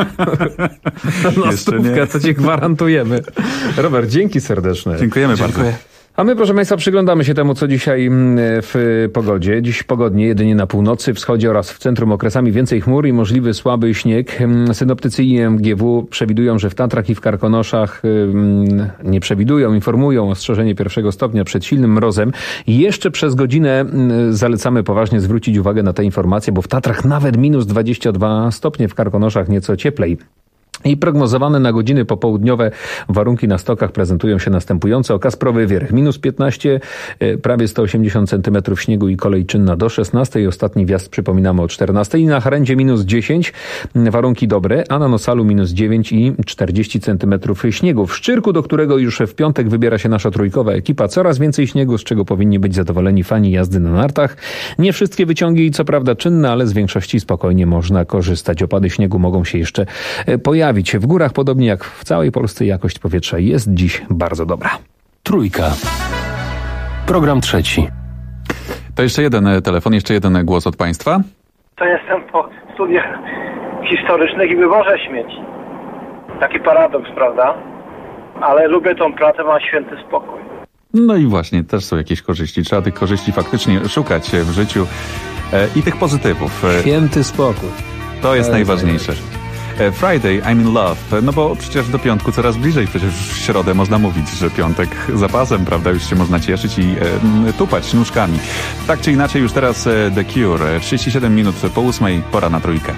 Speaker 4: No stówkę, to ci gwarantujemy. Robert, dzięki serdeczne.
Speaker 13: Dziękujemy bardzo.
Speaker 4: A my, proszę Państwa, przyglądamy się temu, co dzisiaj w pogodzie. Dziś pogodnie, jedynie na północy, wschodzie oraz w centrum okresami więcej chmur i możliwy słaby śnieg. Synoptycy IMGW przewidują, że w Tatrach i w Karkonoszach nie przewidują, informują ostrzeżenie 1 stopnia przed silnym mrozem. I jeszcze przez godzinę zalecamy poważnie zwrócić uwagę na te informacje, bo w Tatrach nawet minus 22 stopnie, w Karkonoszach nieco cieplej. I prognozowane na godziny popołudniowe warunki na stokach prezentują się następująco. Kasprowy Wierch minus 15, prawie 180 cm śniegu i kolej czynna do 16. Ostatni wjazd przypominamy o 14. I na Charędzie minus 10, warunki dobre, a na Nosalu minus 9 i 40 cm śniegu. W Szczyrku, do którego już w piątek wybiera się nasza trójkowa ekipa, coraz więcej śniegu, z czego powinni być zadowoleni fani jazdy na nartach. Nie wszystkie wyciągi co prawda czynne, ale z większości spokojnie można korzystać. Opady śniegu mogą się jeszcze pojawić. W górach, podobnie jak w całej Polsce, jakość powietrza jest dziś bardzo dobra.
Speaker 12: Trójka. Program trzeci.
Speaker 13: To jeszcze jeden telefon, jeszcze jeden głos od Państwa.
Speaker 16: To jestem po studiach historycznych i wywożę śmieci. Taki paradoks, prawda? Ale lubię tą pracę, mam święty spokój.
Speaker 13: No i właśnie, też są jakieś korzyści. Trzeba tych korzyści faktycznie szukać w życiu i tych pozytywów.
Speaker 4: Święty spokój.
Speaker 13: To jest najważniejsze. Friday, I'm in love. No bo przecież do piątku coraz bliżej. Przecież w środę można mówić, że piątek za pasem, prawda? Już się można cieszyć i tupać nóżkami. Tak czy inaczej, już teraz The Cure. 37 minut po 8, pora na trójkę.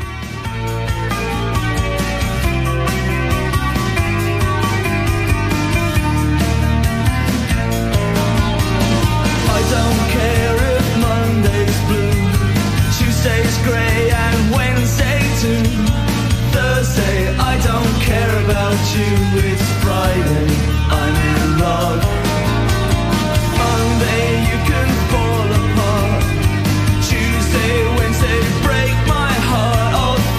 Speaker 18: Tuesday, Wednesday, break my heart.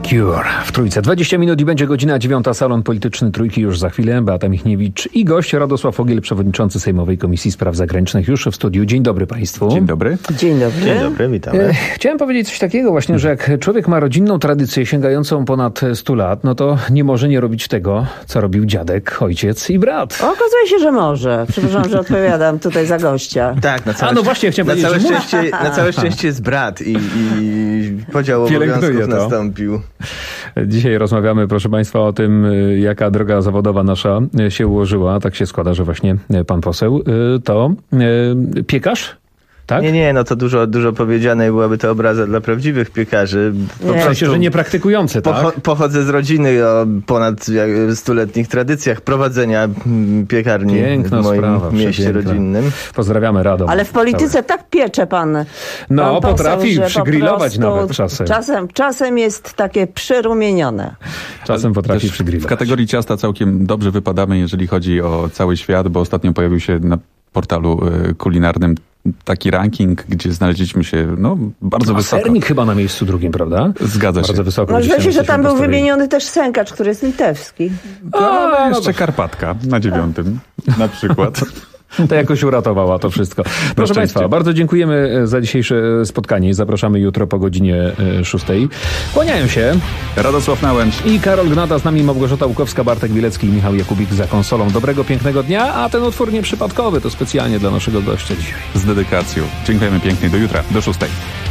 Speaker 4: Cure w Trójce. 20 minut i będzie godzina 9. Salon Polityczny Trójki już za chwilę. Beata Michniewicz i gość Radosław Fogiel, przewodniczący Sejmowej Komisji Spraw Zagranicznych, już w studiu. Dzień dobry Państwu.
Speaker 13: Dzień dobry.
Speaker 2: Dzień dobry.
Speaker 18: Dzień dobry, witamy.
Speaker 4: Chciałem powiedzieć coś takiego właśnie, że jak człowiek ma rodzinną tradycję sięgającą ponad 100 lat, no to nie może nie robić tego, co robił dziadek, ojciec i brat.
Speaker 2: Okazuje się, że może. Przepraszam, że odpowiadam tutaj za gościa.
Speaker 18: Tak, na całe szczęście jest brat i podział obowiązków nastąpił.
Speaker 4: Dzisiaj rozmawiamy, proszę Państwa, o tym, jaka droga zawodowa nasza się ułożyła. Tak się składa, że właśnie pan poseł to piekarz? Tak?
Speaker 18: Nie, no to dużo powiedziane i byłaby to obraza dla prawdziwych piekarzy.
Speaker 4: W sensie, że niepraktykujący, tak?
Speaker 18: Pochodzę z rodziny o ponad 100-letnich tradycjach prowadzenia piekarni w moim mieście rodzinnym.
Speaker 4: Pozdrawiamy, Radom.
Speaker 2: Ale w polityce tak piecze pan.
Speaker 4: No, pan potrafi przygrillować nawet czasem.
Speaker 2: Czasem jest takie przyrumienione.
Speaker 4: Czasem potrafi przygrillować.
Speaker 13: W kategorii ciasta całkiem dobrze wypadamy, jeżeli chodzi o cały świat, bo ostatnio pojawił się na portalu kulinarnym taki ranking, gdzie znaleźliśmy się bardzo wysoko.
Speaker 4: Sernik chyba na miejscu drugim, prawda?
Speaker 13: Zgadza się.
Speaker 4: Bardzo wysoko.
Speaker 2: No, myślę, że tam był wymieniony też sękacz, który jest litewski.
Speaker 13: Jeszcze Karpatka na 9. na przykład.
Speaker 4: To jakoś uratowała to wszystko. Proszę Państwa, bardzo dziękujemy za dzisiejsze spotkanie. Zapraszamy jutro po godzinie 6. Kłaniają się
Speaker 13: Radosław Nałęcz
Speaker 4: i Karol Gnata, z nami Małgorzata Łukowska, Bartek Bielecki i Michał Jakubik za konsolą. Dobrego, pięknego dnia, a ten utwór nieprzypadkowy to specjalnie dla naszego gościa dzisiaj.
Speaker 13: Z dedykacją. Dziękujemy pięknie. Do jutra, do 6.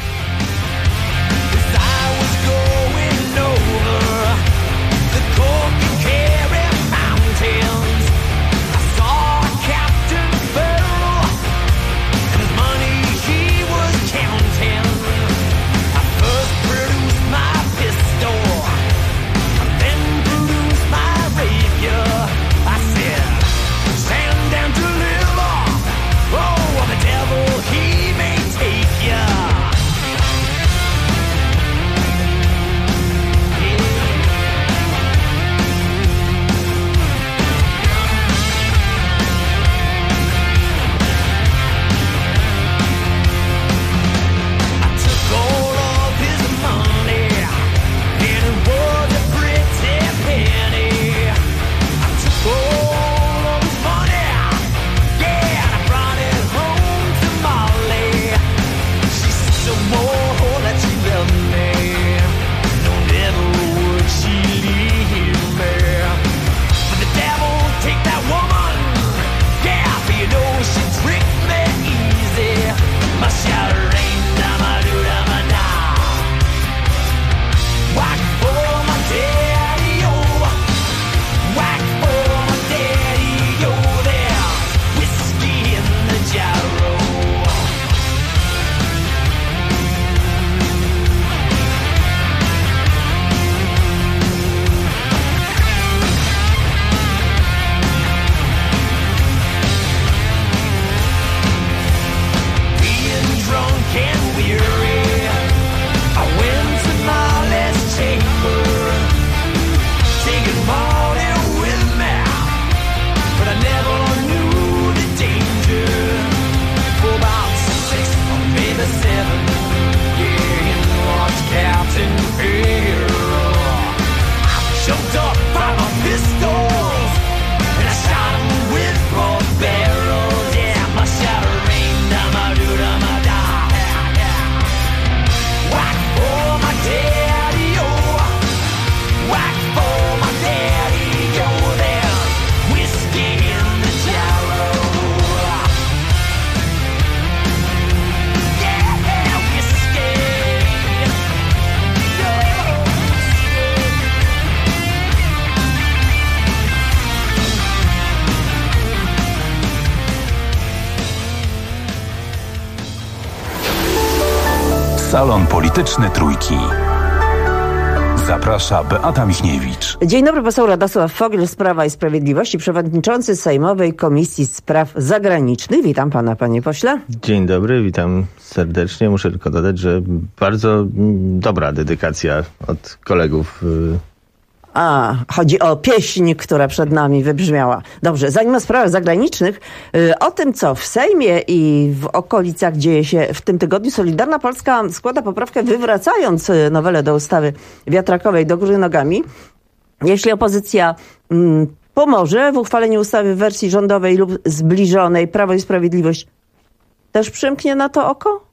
Speaker 5: Salon Polityczny Trójki. Zaprasza Beata Michniewicz.
Speaker 2: Dzień dobry, poseł Radosław Fogiel z Prawa i Sprawiedliwości, przewodniczący Sejmowej Komisji Spraw Zagranicznych. Witam pana, panie pośle.
Speaker 18: Dzień dobry, witam serdecznie. Muszę tylko dodać, że bardzo dobra dedykacja od kolegów
Speaker 2: A, chodzi o pieśń, która przed nami wybrzmiała. Dobrze, zanim o sprawach zagranicznych, o tym, co w Sejmie i w okolicach dzieje się w tym tygodniu, Solidarna Polska składa poprawkę, wywracając nowelę do ustawy wiatrakowej do góry nogami. Jeśli opozycja pomoże w uchwaleniu ustawy w wersji rządowej lub zbliżonej, Prawo i Sprawiedliwość też przymknie na to oko?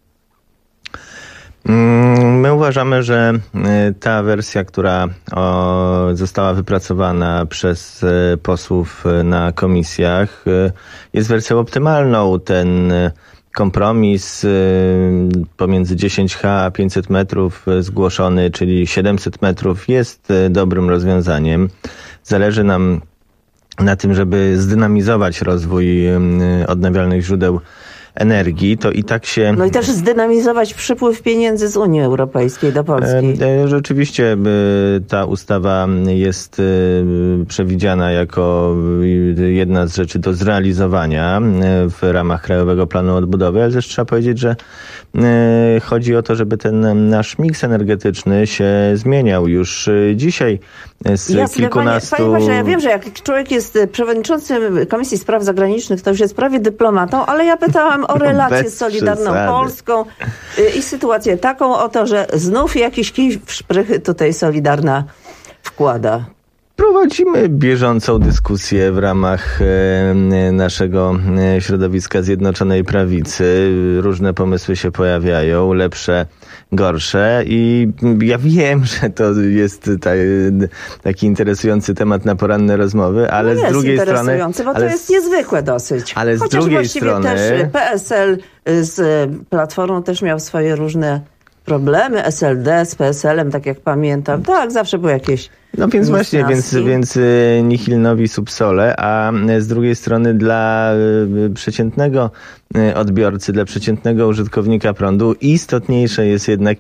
Speaker 18: My uważamy, że ta wersja, która została wypracowana przez posłów na komisjach, jest wersją optymalną. Ten kompromis pomiędzy 10H a 500 metrów zgłoszony, czyli 700 metrów, jest dobrym rozwiązaniem. Zależy nam na tym, żeby zdynamizować rozwój odnawialnych źródeł energii, to i tak się...
Speaker 2: No i też zdynamizować przypływ pieniędzy z Unii Europejskiej do Polski.
Speaker 18: Rzeczywiście ta ustawa jest przewidziana jako jedna z rzeczy do zrealizowania w ramach Krajowego Planu Odbudowy, ale też trzeba powiedzieć, że chodzi o to, żeby ten nasz miks energetyczny się zmieniał. Już dzisiaj z kilkunastu...
Speaker 2: Panie pośle, ja wiem, że jak człowiek jest przewodniczącym Komisji Spraw Zagranicznych, to już jest prawie dyplomatą, ale ja pytałam o relację z Solidarną Polską i sytuację taką oto, że znów jakiś kij w szprychy tutaj Solidarna wkłada.
Speaker 18: Prowadzimy bieżącą dyskusję w ramach naszego środowiska Zjednoczonej Prawicy. Różne pomysły się pojawiają, lepsze, gorsze i ja wiem, że to jest taki interesujący temat na poranne rozmowy, ale z drugiej strony...
Speaker 2: bo to jest niezwykłe dosyć.
Speaker 18: Ale z drugiej strony...
Speaker 2: Też PSL z Platformą też miał swoje różne problemy, SLD z PSL-em, tak jak pamiętam. Tak, zawsze były jakieś...
Speaker 18: No więc właśnie, więc nihil novi sub sole, a z drugiej strony dla przeciętnego odbiorcy, dla przeciętnego użytkownika prądu istotniejsze jest jednak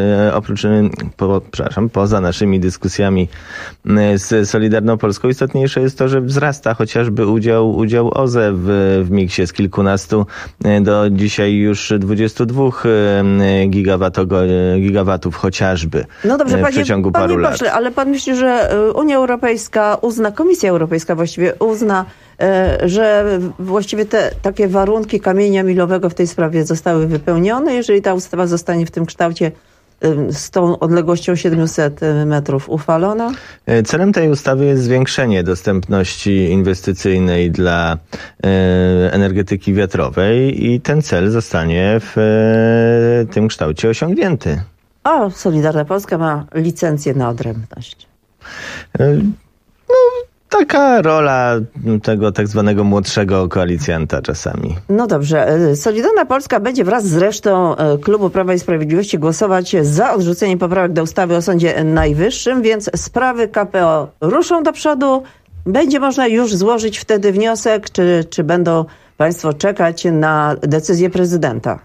Speaker 18: poza naszymi dyskusjami z Solidarną Polską, istotniejsze jest to, że wzrasta chociażby udział OZE w miksie z kilkunastu do dzisiaj już 22 gigawatów chociażby w przeciągu paru lat.
Speaker 2: Pośle, ale pan myśli, że Unia Europejska Komisja Europejska właściwie uzna, że właściwie te takie warunki kamienia milowego w tej sprawie zostały wypełnione, jeżeli ta ustawa zostanie w tym kształcie z tą odległością 700 metrów uchwalona?
Speaker 18: Celem tej ustawy jest zwiększenie dostępności inwestycyjnej dla energetyki wiatrowej i ten cel zostanie w tym kształcie osiągnięty.
Speaker 2: A Solidarna Polska ma licencję na odrębność.
Speaker 18: No, taka rola tego tak zwanego młodszego koalicjanta czasami.
Speaker 2: No dobrze. Solidarna Polska będzie wraz z resztą klubu Prawa i Sprawiedliwości głosować za odrzuceniem poprawek do ustawy o Sądzie Najwyższym, więc sprawy KPO ruszą do przodu. Będzie można już złożyć wtedy wniosek, czy będą państwo czekać na decyzję prezydenta?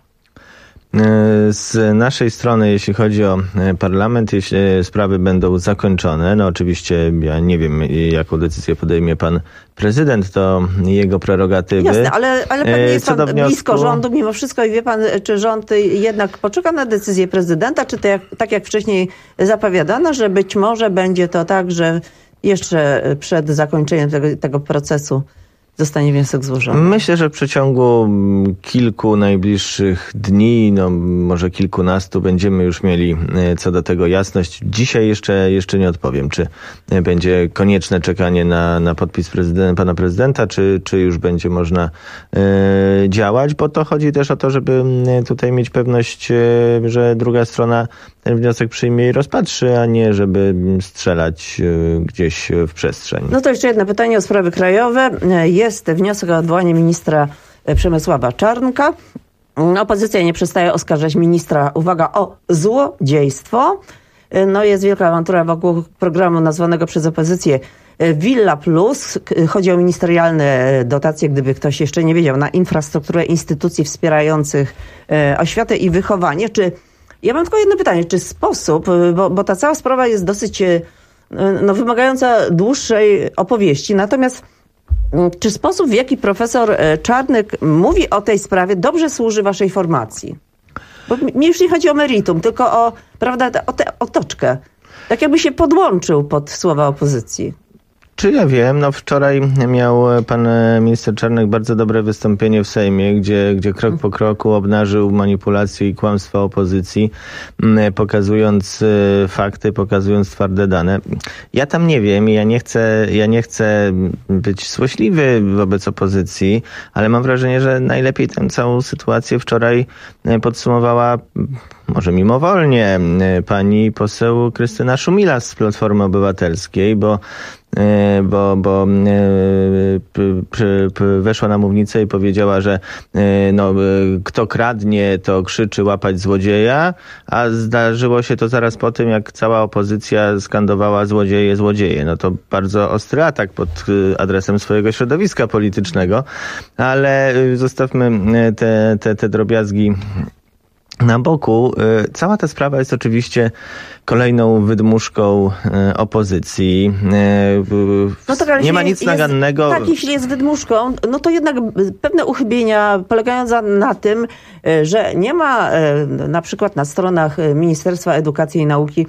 Speaker 18: Z naszej strony, jeśli chodzi o parlament, jeśli sprawy będą zakończone, no oczywiście ja nie wiem, jaką decyzję podejmie pan prezydent, to jego prerogatywy.
Speaker 2: Jasne, ale pewnie jest pan blisko rządu mimo wszystko i wie pan, czy rząd jednak poczeka na decyzję prezydenta, czy to tak jak wcześniej zapowiadano, że być może będzie to tak, że jeszcze przed zakończeniem tego procesu zostanie wniosek złożony?
Speaker 18: Myślę, że w przeciągu kilku najbliższych dni, no może kilkunastu, będziemy już mieli co do tego jasność. Dzisiaj jeszcze nie odpowiem, czy będzie konieczne czekanie na podpis pana prezydenta, czy już będzie można działać, bo to chodzi też o to, żeby tutaj mieć pewność, że druga strona ten wniosek przyjmie i rozpatrzy, a nie żeby strzelać gdzieś w przestrzeń.
Speaker 2: No to jeszcze jedno pytanie o sprawy krajowe. Jest wniosek o odwołanie ministra Przemysława Czarnka. Opozycja nie przestaje oskarżać ministra, uwaga, o złodziejstwo. No jest wielka awantura wokół programu nazwanego przez opozycję Villa Plus. Chodzi o ministerialne dotacje, gdyby ktoś jeszcze nie wiedział, na infrastrukturę instytucji wspierających oświatę i wychowanie. Ja mam tylko jedno pytanie, czy sposób, bo ta cała sprawa jest dosyć wymagająca dłuższej opowieści, natomiast czy sposób, w jaki profesor Czarnek mówi o tej sprawie, dobrze służy waszej formacji? Bo mnie już nie chodzi o meritum, tylko o tę otoczkę. tak jakby się podłączył pod słowa opozycji.
Speaker 18: Czy ja wiem, no wczoraj miał pan minister Czarnek bardzo dobre wystąpienie w Sejmie, gdzie krok po kroku obnażył manipulacje i kłamstwa opozycji, pokazując fakty, pokazując twarde dane. Ja tam nie wiem, ja nie chcę być złośliwy wobec opozycji, ale mam wrażenie, że najlepiej tę całą sytuację wczoraj podsumowała, może mimowolnie, pani poseł Krystyna Szumilas z Platformy Obywatelskiej, bo weszła na mównicę i powiedziała, że kto kradnie, to krzyczy łapać złodzieja, a zdarzyło się to zaraz po tym, jak cała opozycja skandowała złodzieje, złodzieje. No to bardzo ostry atak pod adresem swojego środowiska politycznego, ale zostawmy te drobiazgi na boku. Cała ta sprawa jest oczywiście kolejną wydmuszką opozycji.
Speaker 2: No tak,
Speaker 18: nie ma nic nagannego.
Speaker 2: Tak, jeśli jest wydmuszką, no to jednak pewne uchybienia polegające na tym, że nie ma na przykład na stronach Ministerstwa Edukacji i Nauki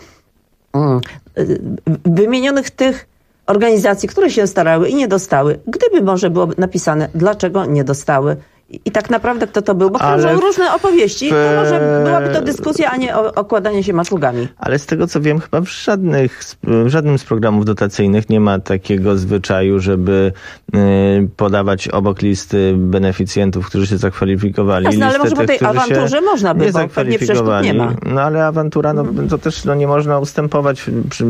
Speaker 2: wymienionych tych organizacji, które się starały i nie dostały. Gdyby może było napisane, dlaczego nie dostały. I tak naprawdę kto to był? Bo krążą różne opowieści, to może byłaby to dyskusja, a nie okładanie się maczugami.
Speaker 18: Ale z tego co wiem, chyba w żadnym z programów dotacyjnych nie ma takiego zwyczaju, żeby podawać obok listy beneficjentów, którzy się zakwalifikowali.
Speaker 2: Jasne, ale może po tej awanturze można by, bo pewnie przeszkód nie ma.
Speaker 18: No ale awantura, to też nie można ustępować.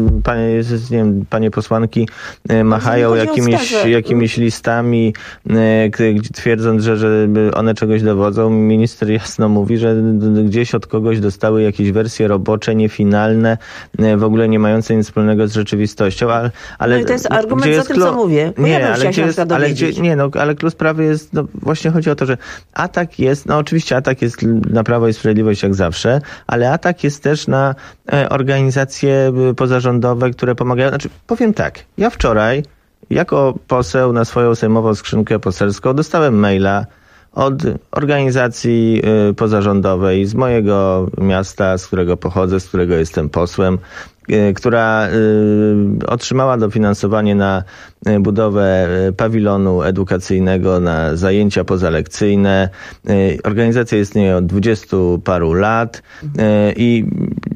Speaker 18: Panie posłanki machają jakimiś listami, twierdząc, że one czegoś dowodzą. Minister jasno mówi, że gdzieś od kogoś dostały jakieś wersje robocze, niefinalne, w ogóle nie mające nic wspólnego z rzeczywistością, ale
Speaker 2: no i to jest argument za tym, co mówię.
Speaker 18: Ale klucz sprawy jest, właśnie chodzi o to, że atak jest, oczywiście atak jest na Prawo i Sprawiedliwość jak zawsze, ale atak jest też na organizacje pozarządowe, które pomagają. Znaczy, powiem tak, ja wczoraj jako poseł na swoją sejmową skrzynkę poselską dostałem maila od organizacji pozarządowej z mojego miasta, z którego pochodzę, z którego jestem posłem, która otrzymała dofinansowanie na budowę pawilonu edukacyjnego, na zajęcia pozalekcyjne. Organizacja istnieje od 20 paru lat i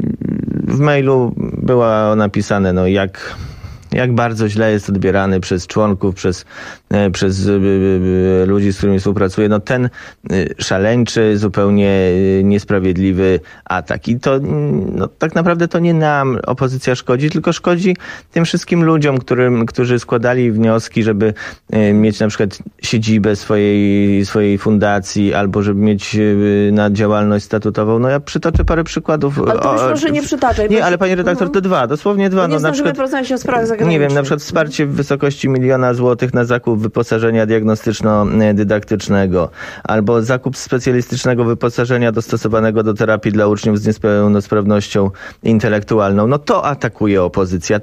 Speaker 18: w mailu było napisane, jak bardzo źle jest odbierany przez członków, przez ludzi, z którymi współpracuję, ten szaleńczy, zupełnie niesprawiedliwy atak. I to tak naprawdę to nie nam opozycja szkodzi, tylko szkodzi tym wszystkim ludziom, którzy składali wnioski, żeby mieć na przykład siedzibę swojej fundacji, albo żeby mieć na działalność statutową. Ja przytoczę parę przykładów.
Speaker 2: Ale to już proszę nie przytaczaj.
Speaker 18: Nie, ale pani redaktor, to dosłownie dwa.
Speaker 2: Nie zdążymy porozmawiać o sprawach zagranicznych.
Speaker 18: Nie wiem, na przykład wsparcie w wysokości 1 000 000 złotych na zakup wyposażenia diagnostyczno-dydaktycznego, albo zakup specjalistycznego wyposażenia dostosowanego do terapii dla uczniów z niepełnosprawnością intelektualną. To atakuje opozycja.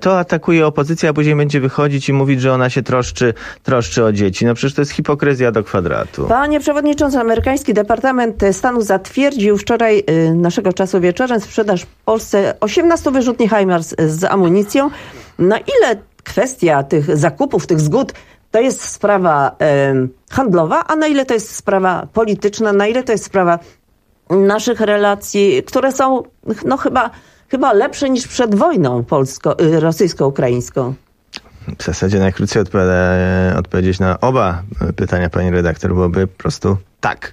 Speaker 18: A później będzie wychodzić i mówić, że ona się troszczy o dzieci. Przecież to jest hipokryzja do kwadratu.
Speaker 2: Panie przewodniczący, amerykański Departament Stanu zatwierdził wczoraj naszego czasu wieczorem sprzedaż w Polsce 18 wyrzutni HIMARS z amunicją. Na ile kwestia tych zakupów, tych zgód, to jest sprawa handlowa, a na ile to jest sprawa polityczna, na ile to jest sprawa naszych relacji, które są chyba lepsze niż przed wojną rosyjsko-ukraińską?
Speaker 18: W zasadzie najkrócej odpowiedzieć na oba pytania pani redaktor byłoby po prostu tak.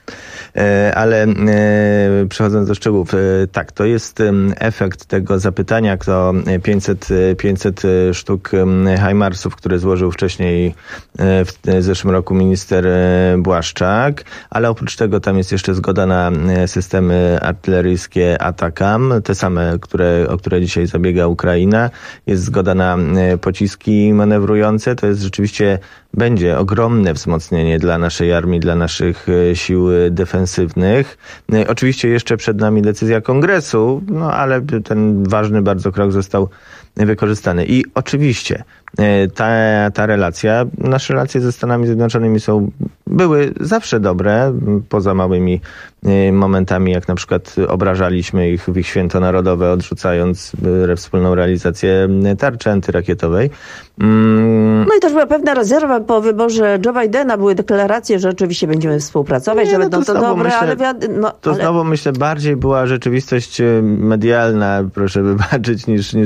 Speaker 18: Ale przechodząc do szczegółów, tak, to jest efekt tego zapytania, kto 500 sztuk HIMARS-ów, które złożył wcześniej w zeszłym roku minister Błaszczak, ale oprócz tego tam jest jeszcze zgoda na systemy artyleryjskie ATACMS, te same, o które dzisiaj zabiega Ukraina. Jest zgoda na pociski manewrujące. To jest rzeczywiście, będzie ogromne wzmocnienie dla naszej armii, dla naszych sił defensywnych. Oczywiście jeszcze przed nami decyzja Kongresu, ale ten ważny bardzo krok został wykorzystany. I oczywiście ta relacja, nasze relacje ze Stanami Zjednoczonymi były zawsze dobre, poza małymi momentami, jak na przykład obrażaliśmy ich w ich święto narodowe, odrzucając wspólną realizację tarczy antyrakietowej.
Speaker 2: No i też była pewna rezerwa po wyborze Joe Bidena. Były deklaracje, że oczywiście będziemy współpracować, że będą to dobre,
Speaker 18: myślę, ale... Znowu myślę, bardziej była rzeczywistość medialna, proszę wybaczyć,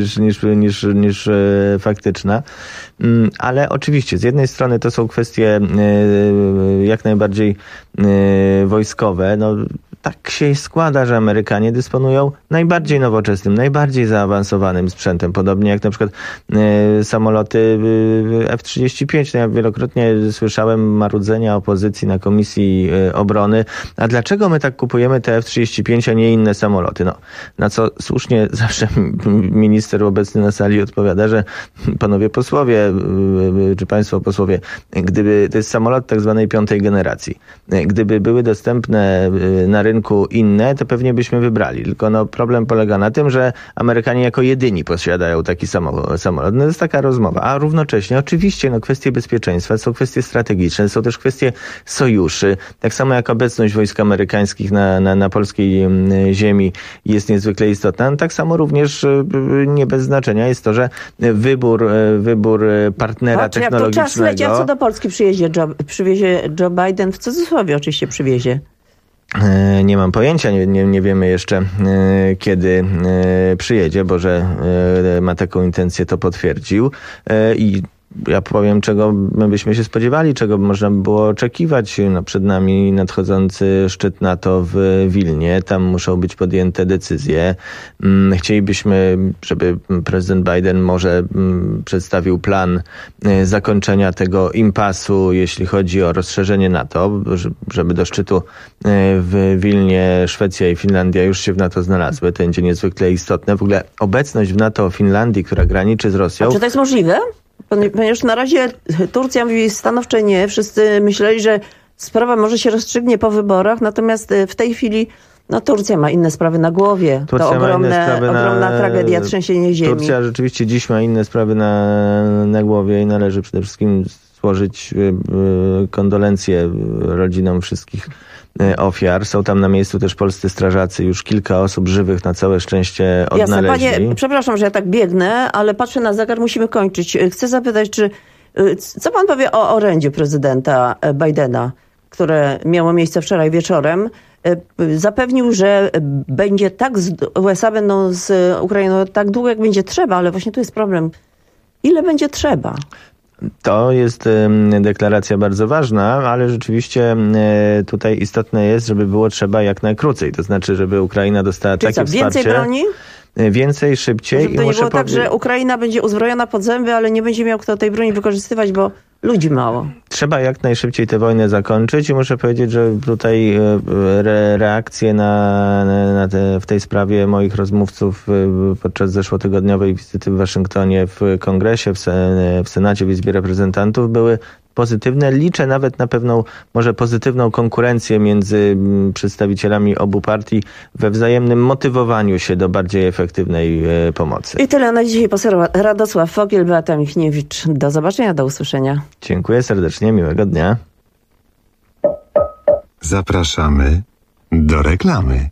Speaker 18: niż faktyczna. Ale oczywiście, z jednej strony to są kwestie jak najbardziej wojskowe. No, tak się składa, że Amerykanie dysponują najbardziej nowoczesnym, najbardziej zaawansowanym sprzętem. Podobnie jak na przykład samoloty F-35. No ja wielokrotnie słyszałem marudzenia opozycji na Komisji Obrony. A dlaczego my tak kupujemy te F-35, a nie inne samoloty? No, na co słusznie zawsze minister obecny na sali odpowiada, że panowie posłowie, czy państwo posłowie, gdyby to jest samolot tak zwanej 5. generacji, gdyby były dostępne na rynku inne, to pewnie byśmy wybrali. Tylko problem polega na tym, że Amerykanie jako jedyni posiadają taki samolot. No to jest taka rozmowa. A równocześnie oczywiście kwestie bezpieczeństwa są kwestie strategiczne, są też kwestie sojuszy. Tak samo jak obecność wojsk amerykańskich na polskiej ziemi jest niezwykle istotna, no tak samo również nie bez znaczenia jest to, że wybór partnera technologicznego...
Speaker 2: Jak to czas leci, a co do Polski przywiezie Joe Biden, w cudzysłowie oczywiście przywiezie?
Speaker 18: Nie mam pojęcia, nie wiemy jeszcze kiedy przyjedzie, bo że ma taką intencję, to potwierdził i ja powiem, czego my byśmy się spodziewali, czego można by było oczekiwać. Przed nami nadchodzący szczyt NATO w Wilnie. Tam muszą być podjęte decyzje. Chcielibyśmy, żeby prezydent Biden może przedstawił plan zakończenia tego impasu, jeśli chodzi o rozszerzenie NATO, żeby do szczytu w Wilnie Szwecja i Finlandia już się w NATO znalazły. To będzie niezwykle istotne. W ogóle obecność w NATO Finlandii, która graniczy z Rosją...
Speaker 2: A czy to jest możliwe? Ponieważ na razie Turcja mówi stanowczo nie. Wszyscy myśleli, że sprawa może się rozstrzygnie po wyborach, natomiast w tej chwili Turcja ma inne sprawy na głowie. To ogromna tragedia, trzęsienie ziemi.
Speaker 18: Turcja rzeczywiście dziś ma inne sprawy na głowie i należy przede wszystkim złożyć kondolencje rodzinom wszystkich ofiar. Są tam na miejscu też polscy strażacy, już kilka osób żywych na całe szczęście odnaleźli.
Speaker 2: Jasne, panie, przepraszam, że ja tak biegnę, ale patrzę na zegar, musimy kończyć. Chcę zapytać, co pan powie o orędziu prezydenta Bidena, które miało miejsce wczoraj wieczorem? Zapewnił, że będzie USA będą z Ukrainą tak długo, jak będzie trzeba, ale właśnie tu jest problem. Ile będzie trzeba?
Speaker 18: To jest deklaracja bardzo ważna, ale rzeczywiście tutaj istotne jest, żeby było trzeba jak najkrócej. To znaczy, żeby Ukraina dostała takie wsparcie.
Speaker 2: Więcej broni?
Speaker 18: Więcej, szybciej.
Speaker 2: Żeby to nie było tak, że Ukraina będzie uzbrojona pod zęby, ale nie będzie miał kto tej broni wykorzystywać, bo ludzi mało.
Speaker 18: Trzeba jak najszybciej tę wojnę zakończyć i muszę powiedzieć, że tutaj reakcje w tej sprawie moich rozmówców podczas zeszłotygodniowej wizyty w Waszyngtonie, w Kongresie, w Senacie, w Izbie Reprezentantów były pozytywne. Liczę nawet na pewną, może pozytywną konkurencję między przedstawicielami obu partii we wzajemnym motywowaniu się do bardziej efektywnej pomocy.
Speaker 2: I tyle na dzisiaj. Poseł Radosław Fogiel, Beata Michniewicz. Do zobaczenia, do usłyszenia.
Speaker 18: Dziękuję serdecznie, miłego dnia.
Speaker 6: Zapraszamy do reklamy.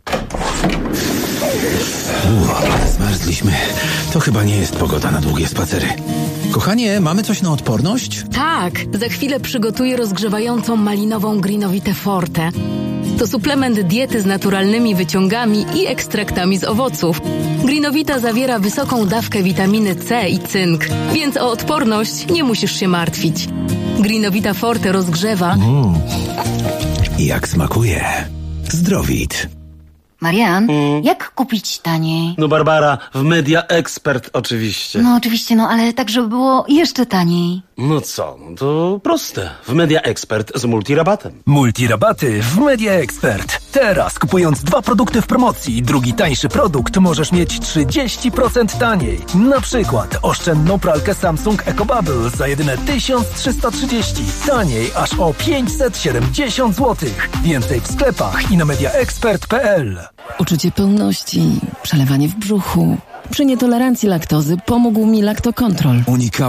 Speaker 8: Zmarzliśmy. To chyba nie jest pogoda na długie spacery. Kochanie, mamy coś na odporność?
Speaker 1: Tak, za chwilę przygotuję rozgrzewającą malinową Greenovitę Forte. To suplement diety z naturalnymi wyciągami i ekstraktami z owoców. Greenovita zawiera wysoką dawkę witaminy C i cynk, więc o odporność nie musisz się martwić. Greenovita Forte rozgrzewa.
Speaker 8: Jak smakuje. Zdrowit.
Speaker 19: Marian, jak kupić taniej?
Speaker 20: No Barbara, w Media Expert oczywiście.
Speaker 19: No oczywiście, ale tak, żeby było jeszcze taniej.
Speaker 20: No co, to proste. W Media Expert z multirabatem.
Speaker 21: Multirabaty w Media Expert. Teraz kupując 2 produkty w promocji, drugi tańszy produkt możesz mieć 30% taniej. Na przykład oszczędną pralkę Samsung EcoBubble za jedyne 1330. Taniej aż o 570 zł. Więcej w sklepach i na mediaexpert.pl.
Speaker 25: Uczucie pełności, przelewanie w brzuchu. Przy nietolerancji laktozy pomógł mi Lactocontrol.